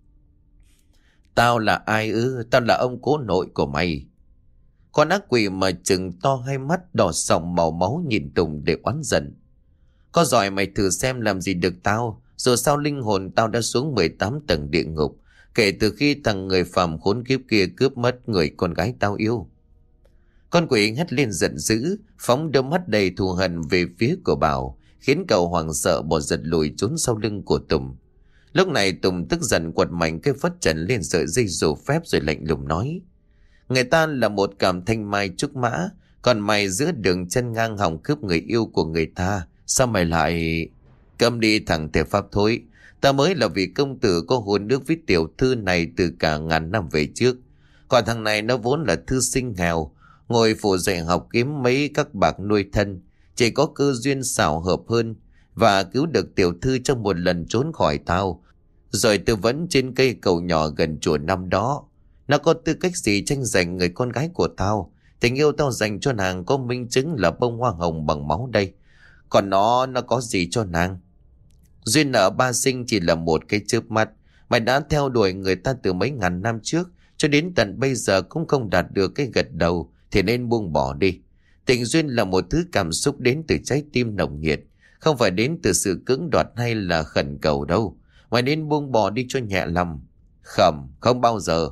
A: Tao là ai ư? Tao là ông cố nội của mày. Con ác quỷ mà trừng to hai mắt đỏ sòng màu máu nhìn Tùng để oán giận. Có giỏi mày thử xem làm gì được tao. Dù sao linh hồn tao đã xuống mười tám tầng địa ngục, kể từ khi thằng người phàm khốn kiếp kia cướp mất người con gái tao yêu. Con quỷ hét lên giận dữ, phóng đôi mắt đầy thù hận về phía của Bảo, khiến cậu hoảng sợ bỏ giật lùi trốn sau lưng của Tùng. Lúc này Tùng tức giận quật mạnh cái phất trần lên sợi dây rủ phép rồi lạnh lùng nói: Người ta là một cảm thanh mai trúc mã, còn mày giữa đường chân ngang hòng cướp người yêu của người ta, sao mày lại... Câm đi thằng thể pháp thối. Ta mới là vị công tử có hôn nước với tiểu thư này từ cả ngàn năm về trước. Còn thằng này nó vốn là thư sinh nghèo, ngồi phủ dạy học kiếm mấy các bạc nuôi thân, chỉ có cơ duyên xảo hợp hơn và cứu được tiểu thư trong một lần trốn khỏi tao, rồi tư vấn trên cây cầu nhỏ gần chùa năm đó. Nó có tư cách gì tranh giành người con gái của tao? Tình yêu tao dành cho nàng có minh chứng là bông hoa hồng bằng máu đây. Còn nó, nó có gì cho nàng? Duyên nợ ba sinh chỉ là một cái chớp mắt. Mày đã theo đuổi người ta từ mấy ngàn năm trước, cho đến tận bây giờ cũng không đạt được cái gật đầu, thì nên buông bỏ đi. Tình duyên là một thứ cảm xúc đến từ trái tim nồng nhiệt, không phải đến từ sự cưỡng đoạt hay là khẩn cầu đâu. Mày nên buông bỏ đi cho nhẹ lòng. Khẩm, không bao giờ.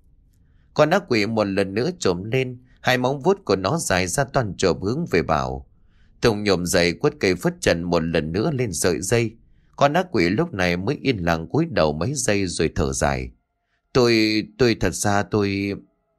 A: Con ác quỷ một lần nữa trồm lên, hai móng vuốt của nó dài ra toàn trộm hướng về Bảo. Tùng nhổm dậy quất cây phất trần một lần nữa lên sợi dây. Con ác quỷ lúc này mới yên lặng cúi đầu mấy giây rồi thở dài. Tôi, tôi thật ra tôi...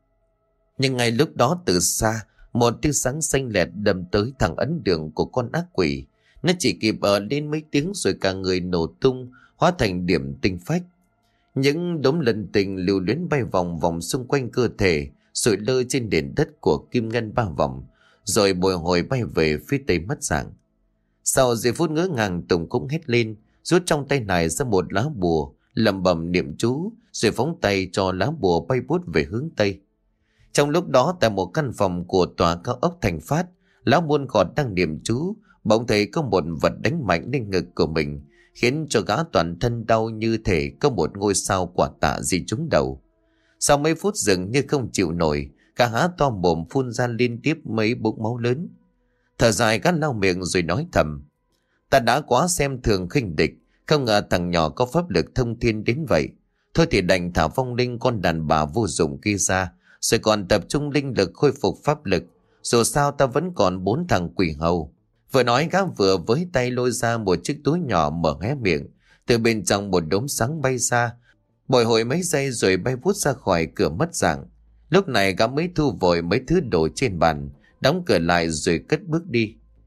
A: Nhưng ngay lúc đó từ xa, một tia sáng xanh lẹt đâm tới thẳng ấn đường của con ác quỷ. Nó chỉ kịp ở lên mấy tiếng rồi cả người nổ tung, hóa thành điểm tinh phách. Những đốm lân tình lưu luyến bay vòng vòng xung quanh cơ thể, sụi lơ trên nền đất của kim ngân ba vòng, rồi bồi hồi bay về phía tây mất dạng. Sau giây phút ngỡ ngàng, Tùng cũng hét lên, rút trong tay này ra một lá bùa, lẩm bẩm niệm chú, rồi phóng tay cho lá bùa bay bút về hướng tây. Trong lúc đó, tại một căn phòng của tòa cao ốc Thành Phát, lão buôn gọt đang niệm chú, bỗng thấy có một vật đánh mạnh lên ngực của mình, khiến cho gã toàn thân đau như thể có một ngôi sao quả tạ di trúng đầu. Sau mấy phút dừng như không chịu nổi, cả há to mồm phun ra liên tiếp mấy búng máu lớn. Thở dài gã lau miệng rồi nói thầm: Ta đã quá xem thường khinh địch, không ngờ thằng nhỏ có pháp lực thông thiên đến vậy. Thôi thì đành thả vong linh con đàn bà vô dụng kia ra, rồi còn tập trung linh lực khôi phục pháp lực. Dù sao ta vẫn còn bốn thằng quỷ hầu. Vừa nói gã vừa với tay lôi ra một chiếc túi nhỏ mở hé miệng. Từ bên trong một đốm sáng bay ra, bồi hồi mấy giây rồi bay vút ra khỏi cửa mất dạng. Lúc này gã mới thu vội mấy thứ đồ trên bàn, đóng cửa lại rồi cất bước đi.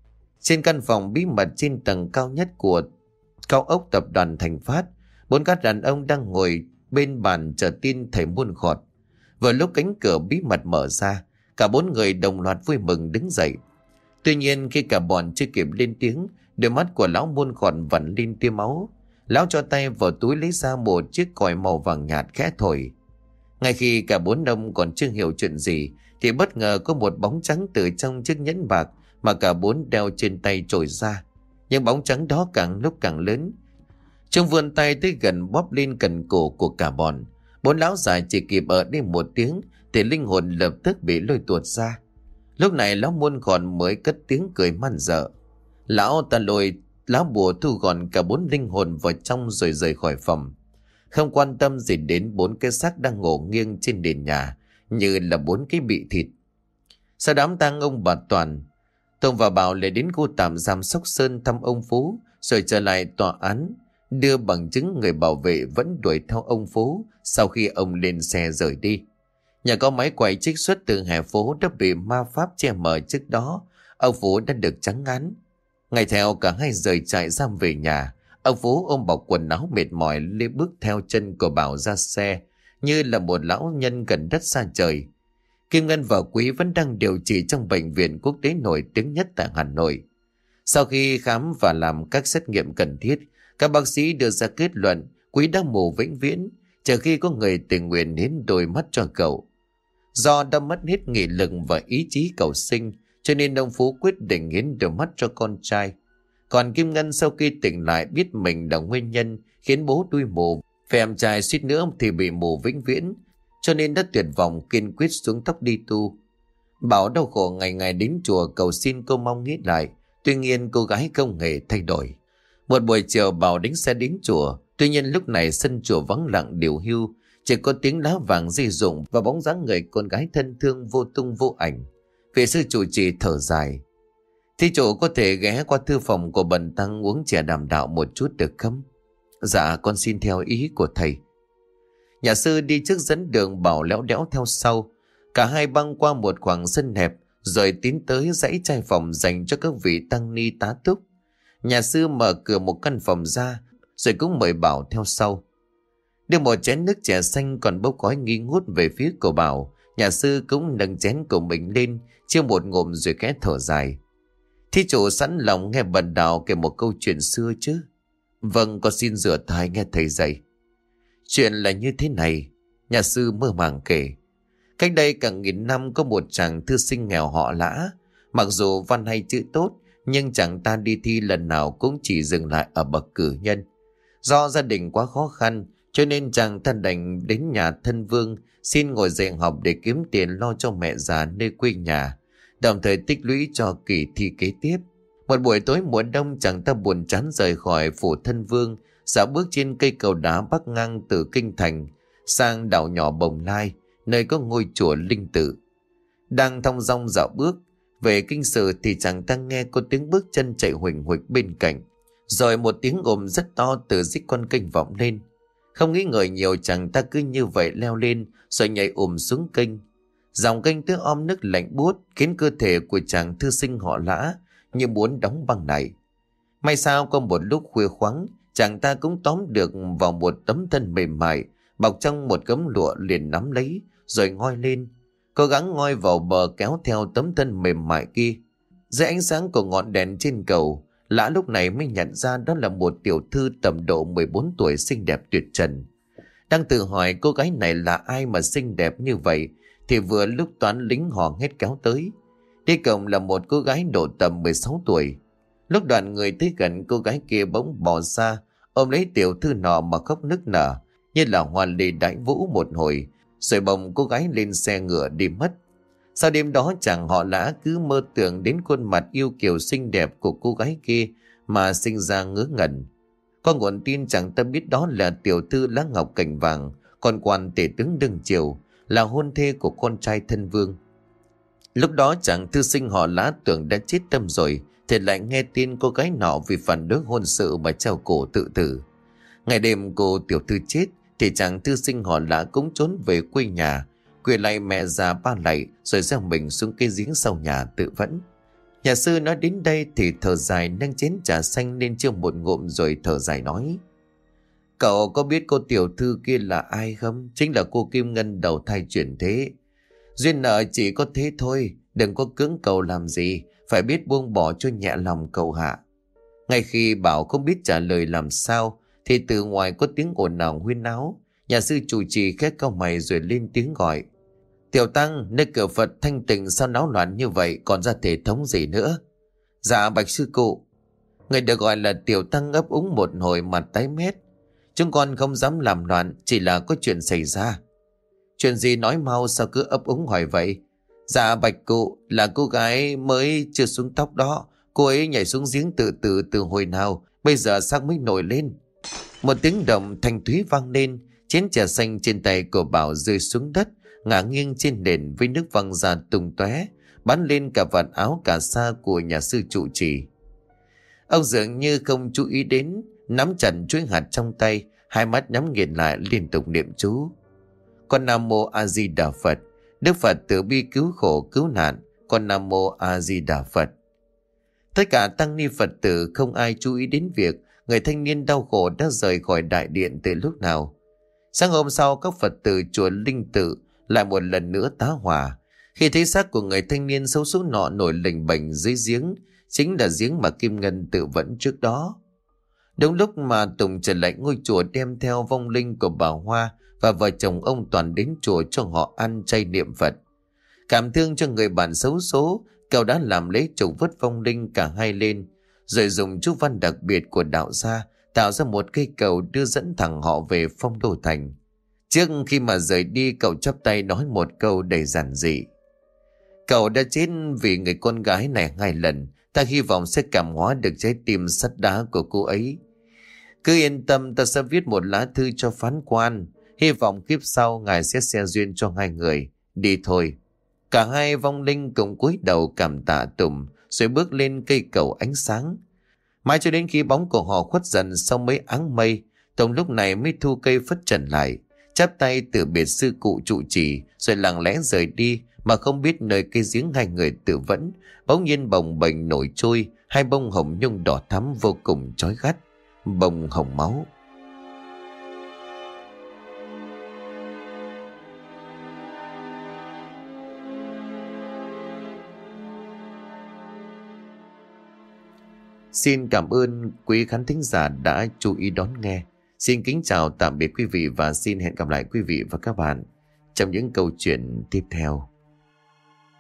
A: Trên căn phòng bí mật trên tầng cao nhất của cao ốc tập đoàn Thành Phát, bốn gã đàn ông đang ngồi bên bàn chờ tin thầy muôn khọt. Vừa lúc cánh cửa bí mật mở ra, cả bốn người đồng loạt vui mừng đứng dậy. Tuy nhiên khi cả bọn chưa kịp lên tiếng, đôi mắt của lão muôn khọt vằn lên tia máu. Lão cho tay vào túi lấy ra một chiếc còi màu vàng nhạt khẽ thổi. Ngay khi cả bốn ông còn chưa hiểu chuyện gì, thì bất ngờ có một bóng trắng từ trong chiếc nhẫn bạc mà cả bốn đeo trên tay trồi ra. Nhưng bóng trắng đó càng lúc càng lớn. Trông vươn tay tới gần bóp lên cần cổ của cả bọn. Bốn lão già chỉ kịp ở đây một tiếng thì linh hồn lập tức bị lôi tuột ra. Lúc này lão muôn còn mới cất tiếng cười man dợ. Lão ta lôi lá bùa thu gọn cả bốn linh hồn vào trong rồi rời khỏi phòng, không quan tâm gì đến bốn cái xác đang ngổn nghiêng trên nền nhà như là bốn cái bị thịt. Sau đám tang ông bà Toàn, Tùng và Bảo lại đến khu tạm giam Sóc Sơn thăm ông Phú, rồi trở lại tòa án đưa bằng chứng người bảo vệ vẫn đuổi theo ông Phú sau khi ông lên xe rời đi. Nhà có máy quay trích xuất từ hè phố đã bị ma pháp che mờ trước đó, ông Phú đã được trắng án. Ngày theo cả hai rời trại giam về nhà, ông Phú ôm bọc quần áo mệt mỏi lê bước theo chân của Bảo ra xe như là một lão nhân gần đất xa trời. Kim Ngân và Quý vẫn đang điều trị trong bệnh viện quốc tế nổi tiếng nhất tại Hà Nội. Sau khi khám và làm các xét nghiệm cần thiết, các bác sĩ đưa ra kết luận Quý đã mù vĩnh viễn, chờ khi có người tình nguyện hiến đôi mắt cho cậu. Do đã mất hết nghị lực và ý chí cầu sinh, cho nên ông Phú quyết định hiến đôi mắt cho con trai. Còn Kim Ngân sau khi tỉnh lại biết mình là nguyên nhân khiến bố đuôi mù, và em trai suýt nữa thì bị mù vĩnh viễn, cho nên đã tuyệt vọng kiên quyết xuống tóc đi tu. Bảo đau khổ ngày ngày đến chùa cầu xin câu mong nghĩ lại, tuy nhiên cô gái không hề thay đổi. Một buổi chiều Bảo đánh xe đến chùa, tuy nhiên lúc này sân chùa vắng lặng điều hưu, chỉ có tiếng lá vàng rơi rụng và bóng dáng người con gái thân thương vô tung vô ảnh. Vị sư chủ trì thở dài: "Thí chủ có thể ghé qua thư phòng của bần tăng uống trà đàm đạo một chút được không?" "Dạ con xin theo ý của thầy." Nhà sư đi trước dẫn đường, Bảo léo đẽo theo sau. Cả hai băng qua một khoảng sân hẹp rồi tiến tới dãy trai phòng dành cho các vị tăng ni tá túc. Nhà sư mở cửa một căn phòng ra rồi cũng mời Bảo theo sau. Đưa một chén nước trà xanh còn bốc khói nghi ngút về phía của Bảo. Nhà sư cũng nâng chén của mình lên, chia một ngụm rồi khẽ thở dài: "Thí chủ sẵn lòng nghe bần đạo kể một câu chuyện xưa chứ?" "Vâng, con xin rửa tai nghe thầy dạy." "Chuyện là như thế này," nhà sư mơ màng kể. "Cách đây cả nghìn năm có một chàng thư sinh nghèo họ Lã. Mặc dù văn hay chữ tốt, nhưng chàng ta đi thi lần nào cũng chỉ dừng lại ở bậc cử nhân. Do gia đình quá khó khăn, cho nên chàng ta đành đến nhà thân vương xin ngồi dạy học để kiếm tiền lo cho mẹ già nơi quê nhà, đồng thời tích lũy cho kỳ thi kế tiếp. Một buổi tối mùa đông, chàng ta buồn chán rời khỏi phủ thân vương, dạo bước trên cây cầu đá bắc ngang từ kinh thành sang đảo nhỏ Bồng Lai, nơi có ngôi chùa linh tự. Đang thong dong dạo bước về kinh sử thì chàng ta nghe có tiếng bước chân chạy huỳnh huỳnh bên cạnh, rồi một tiếng ồn rất to từ dưới con kênh vọng lên. Không nghĩ ngợi nhiều, chàng ta cứ như vậy leo lên rồi nhảy ùm xuống kênh. Dòng kênh tứ om nước lạnh buốt khiến cơ thể của chàng thư sinh họ Lã như muốn đóng băng lại. May sao có một lúc khuya khoáng, chàng ta cũng tóm được vào một tấm thân mềm mại bọc trong một gấm lụa, liền nắm lấy rồi ngoi lên, cố gắng ngoi vào bờ kéo theo tấm thân mềm mại kia. Dưới ánh sáng của ngọn đèn trên cầu, Lã lúc này mới nhận ra đó là một tiểu thư tầm độ mười bốn tuổi xinh đẹp tuyệt trần. Đang tự hỏi cô gái này là ai mà xinh đẹp như vậy thì vừa lúc toán lính hò hét kéo tới. Đi cổng là một cô gái độ tầm mười sáu tuổi. Lúc đoàn người tới gần, cô gái kia bỗng bỏ ra ôm lấy tiểu thư nọ mà khóc nức nở như là hoàn lì đại vũ một hồi, rồi bồng cô gái lên xe ngựa đi mất. Sau đêm đó chàng họ Lã cứ mơ tưởng đến khuôn mặt yêu kiều xinh đẹp của cô gái kia mà sinh ra ngớ ngẩn. Có nguồn tin chẳng ta biết đó là tiểu thư Lá Ngọc Cành Vàng, con quan tể tướng đương triều, là hôn thê của con trai thân vương. Lúc đó chàng thư sinh họ Lã tưởng đã chết tâm rồi, thì lại nghe tin cô gái nọ vì phản đối hôn sự mà treo cổ tự tử. Ngày đêm cô tiểu thư chết thì chàng thư sinh họ Lã cũng trốn về quê nhà, quỳ lại mẹ già ba lạy rồi gieo mình xuống cái giếng sau nhà tự vẫn. Nhà sư nói đến đây thì thở dài, nâng chén trà xanh lên chưa một ngụm rồi thở dài nói: Cậu có biết cô tiểu thư kia là ai không? Chính là cô Kim Ngân đầu thai chuyển thế. Duyên nợ chỉ có thế thôi, đừng có cưỡng cầu làm gì, phải biết buông bỏ cho nhẹ lòng cậu hạ. Ngay khi bảo không biết trả lời làm sao, thì từ ngoài có tiếng ồn ào huyên náo. Nhà sư chủ trì khẽ cau mày rồi lên tiếng gọi: Tiểu tăng, nơi cửa Phật thanh tịnh sao náo loạn như vậy, còn ra thể thống gì nữa? Dạ bạch sư cụ. Người được gọi là tiểu tăng ấp úng một hồi mặt tái mét. Chúng con không dám làm loạn, chỉ là có chuyện xảy ra. Chuyện gì nói mau, sao cứ ấp úng hỏi vậy? Dạ bạch cụ, là cô gái mới chưa xuống tóc đó. Cô ấy nhảy xuống giếng tự tử từ hồi nào, bây giờ sáng mới nổi lên. Một tiếng động thanh thúy vang lên, chén trà xanh trên tay của Bảo rơi xuống đất, ngả nghiêng trên nền với nước văng ra tung tóe, bắn lên cả vạt áo cà sa của nhà sư trụ trì. Ông dường như không chú ý đến, nắm chặt chuỗi hạt trong tay, hai mắt nhắm nghiền lại liên tục niệm chú. Con Nam Mô A Di Đà Phật, Đức Phật từ bi cứu khổ cứu nạn. Con Nam Mô A Di Đà Phật. Tất cả tăng ni Phật tử không ai chú ý đến việc người thanh niên đau khổ đã rời khỏi đại điện từ lúc nào. Sáng hôm sau, các Phật tử chùa Linh Tự lại một lần nữa tá hỏa khi thấy xác của người thanh niên xấu số nọ nổi lềnh bềnh dưới giếng, chính là giếng mà Kim Ngân tự vẫn trước đó. Đúng lúc mà Tùng trở lại ngôi chùa đem theo vong linh của bà Hoa và vợ chồng ông Toàn đến chùa cho họ ăn chay niệm Phật. Cảm thương cho người bạn xấu số, cậu đã làm lễ trục vớt vong linh cả hai lên, rồi dùng chú văn đặc biệt của đạo gia tạo ra một cây cầu đưa dẫn thẳng họ về Phong Đô Thành. Trước khi mà rời đi, cậu chắp tay nói một câu đầy giản dị: Cậu đã chết vì người con gái này hai lần, ta hy vọng sẽ cảm hóa được trái tim sắt đá của cô ấy. Cứ yên tâm, ta sẽ viết một lá thư cho phán quan, hy vọng kiếp sau ngài sẽ xe duyên cho hai người. Đi thôi. Cả hai vong linh cùng cúi đầu cảm tạ Tùng, rồi bước lên cây cầu ánh sáng. Mãi cho đến khi bóng của họ khuất dần sau mấy áng mây, Tùng lúc này mới thu cây phất trần lại, chắp tay từ biệt sư cụ trụ trì, rồi lặng lẽ rời đi, mà không biết nơi cây giếng hai người tự vẫn bỗng nhiên bồng bềnh nổi trôi hai bông hồng nhung đỏ thắm vô cùng chói gắt, bông hồng máu. Xin cảm ơn quý khán thính giả đã chú ý đón nghe. Xin kính chào tạm biệt quý vị và xin hẹn gặp lại quý vị và các bạn trong những câu chuyện tiếp theo.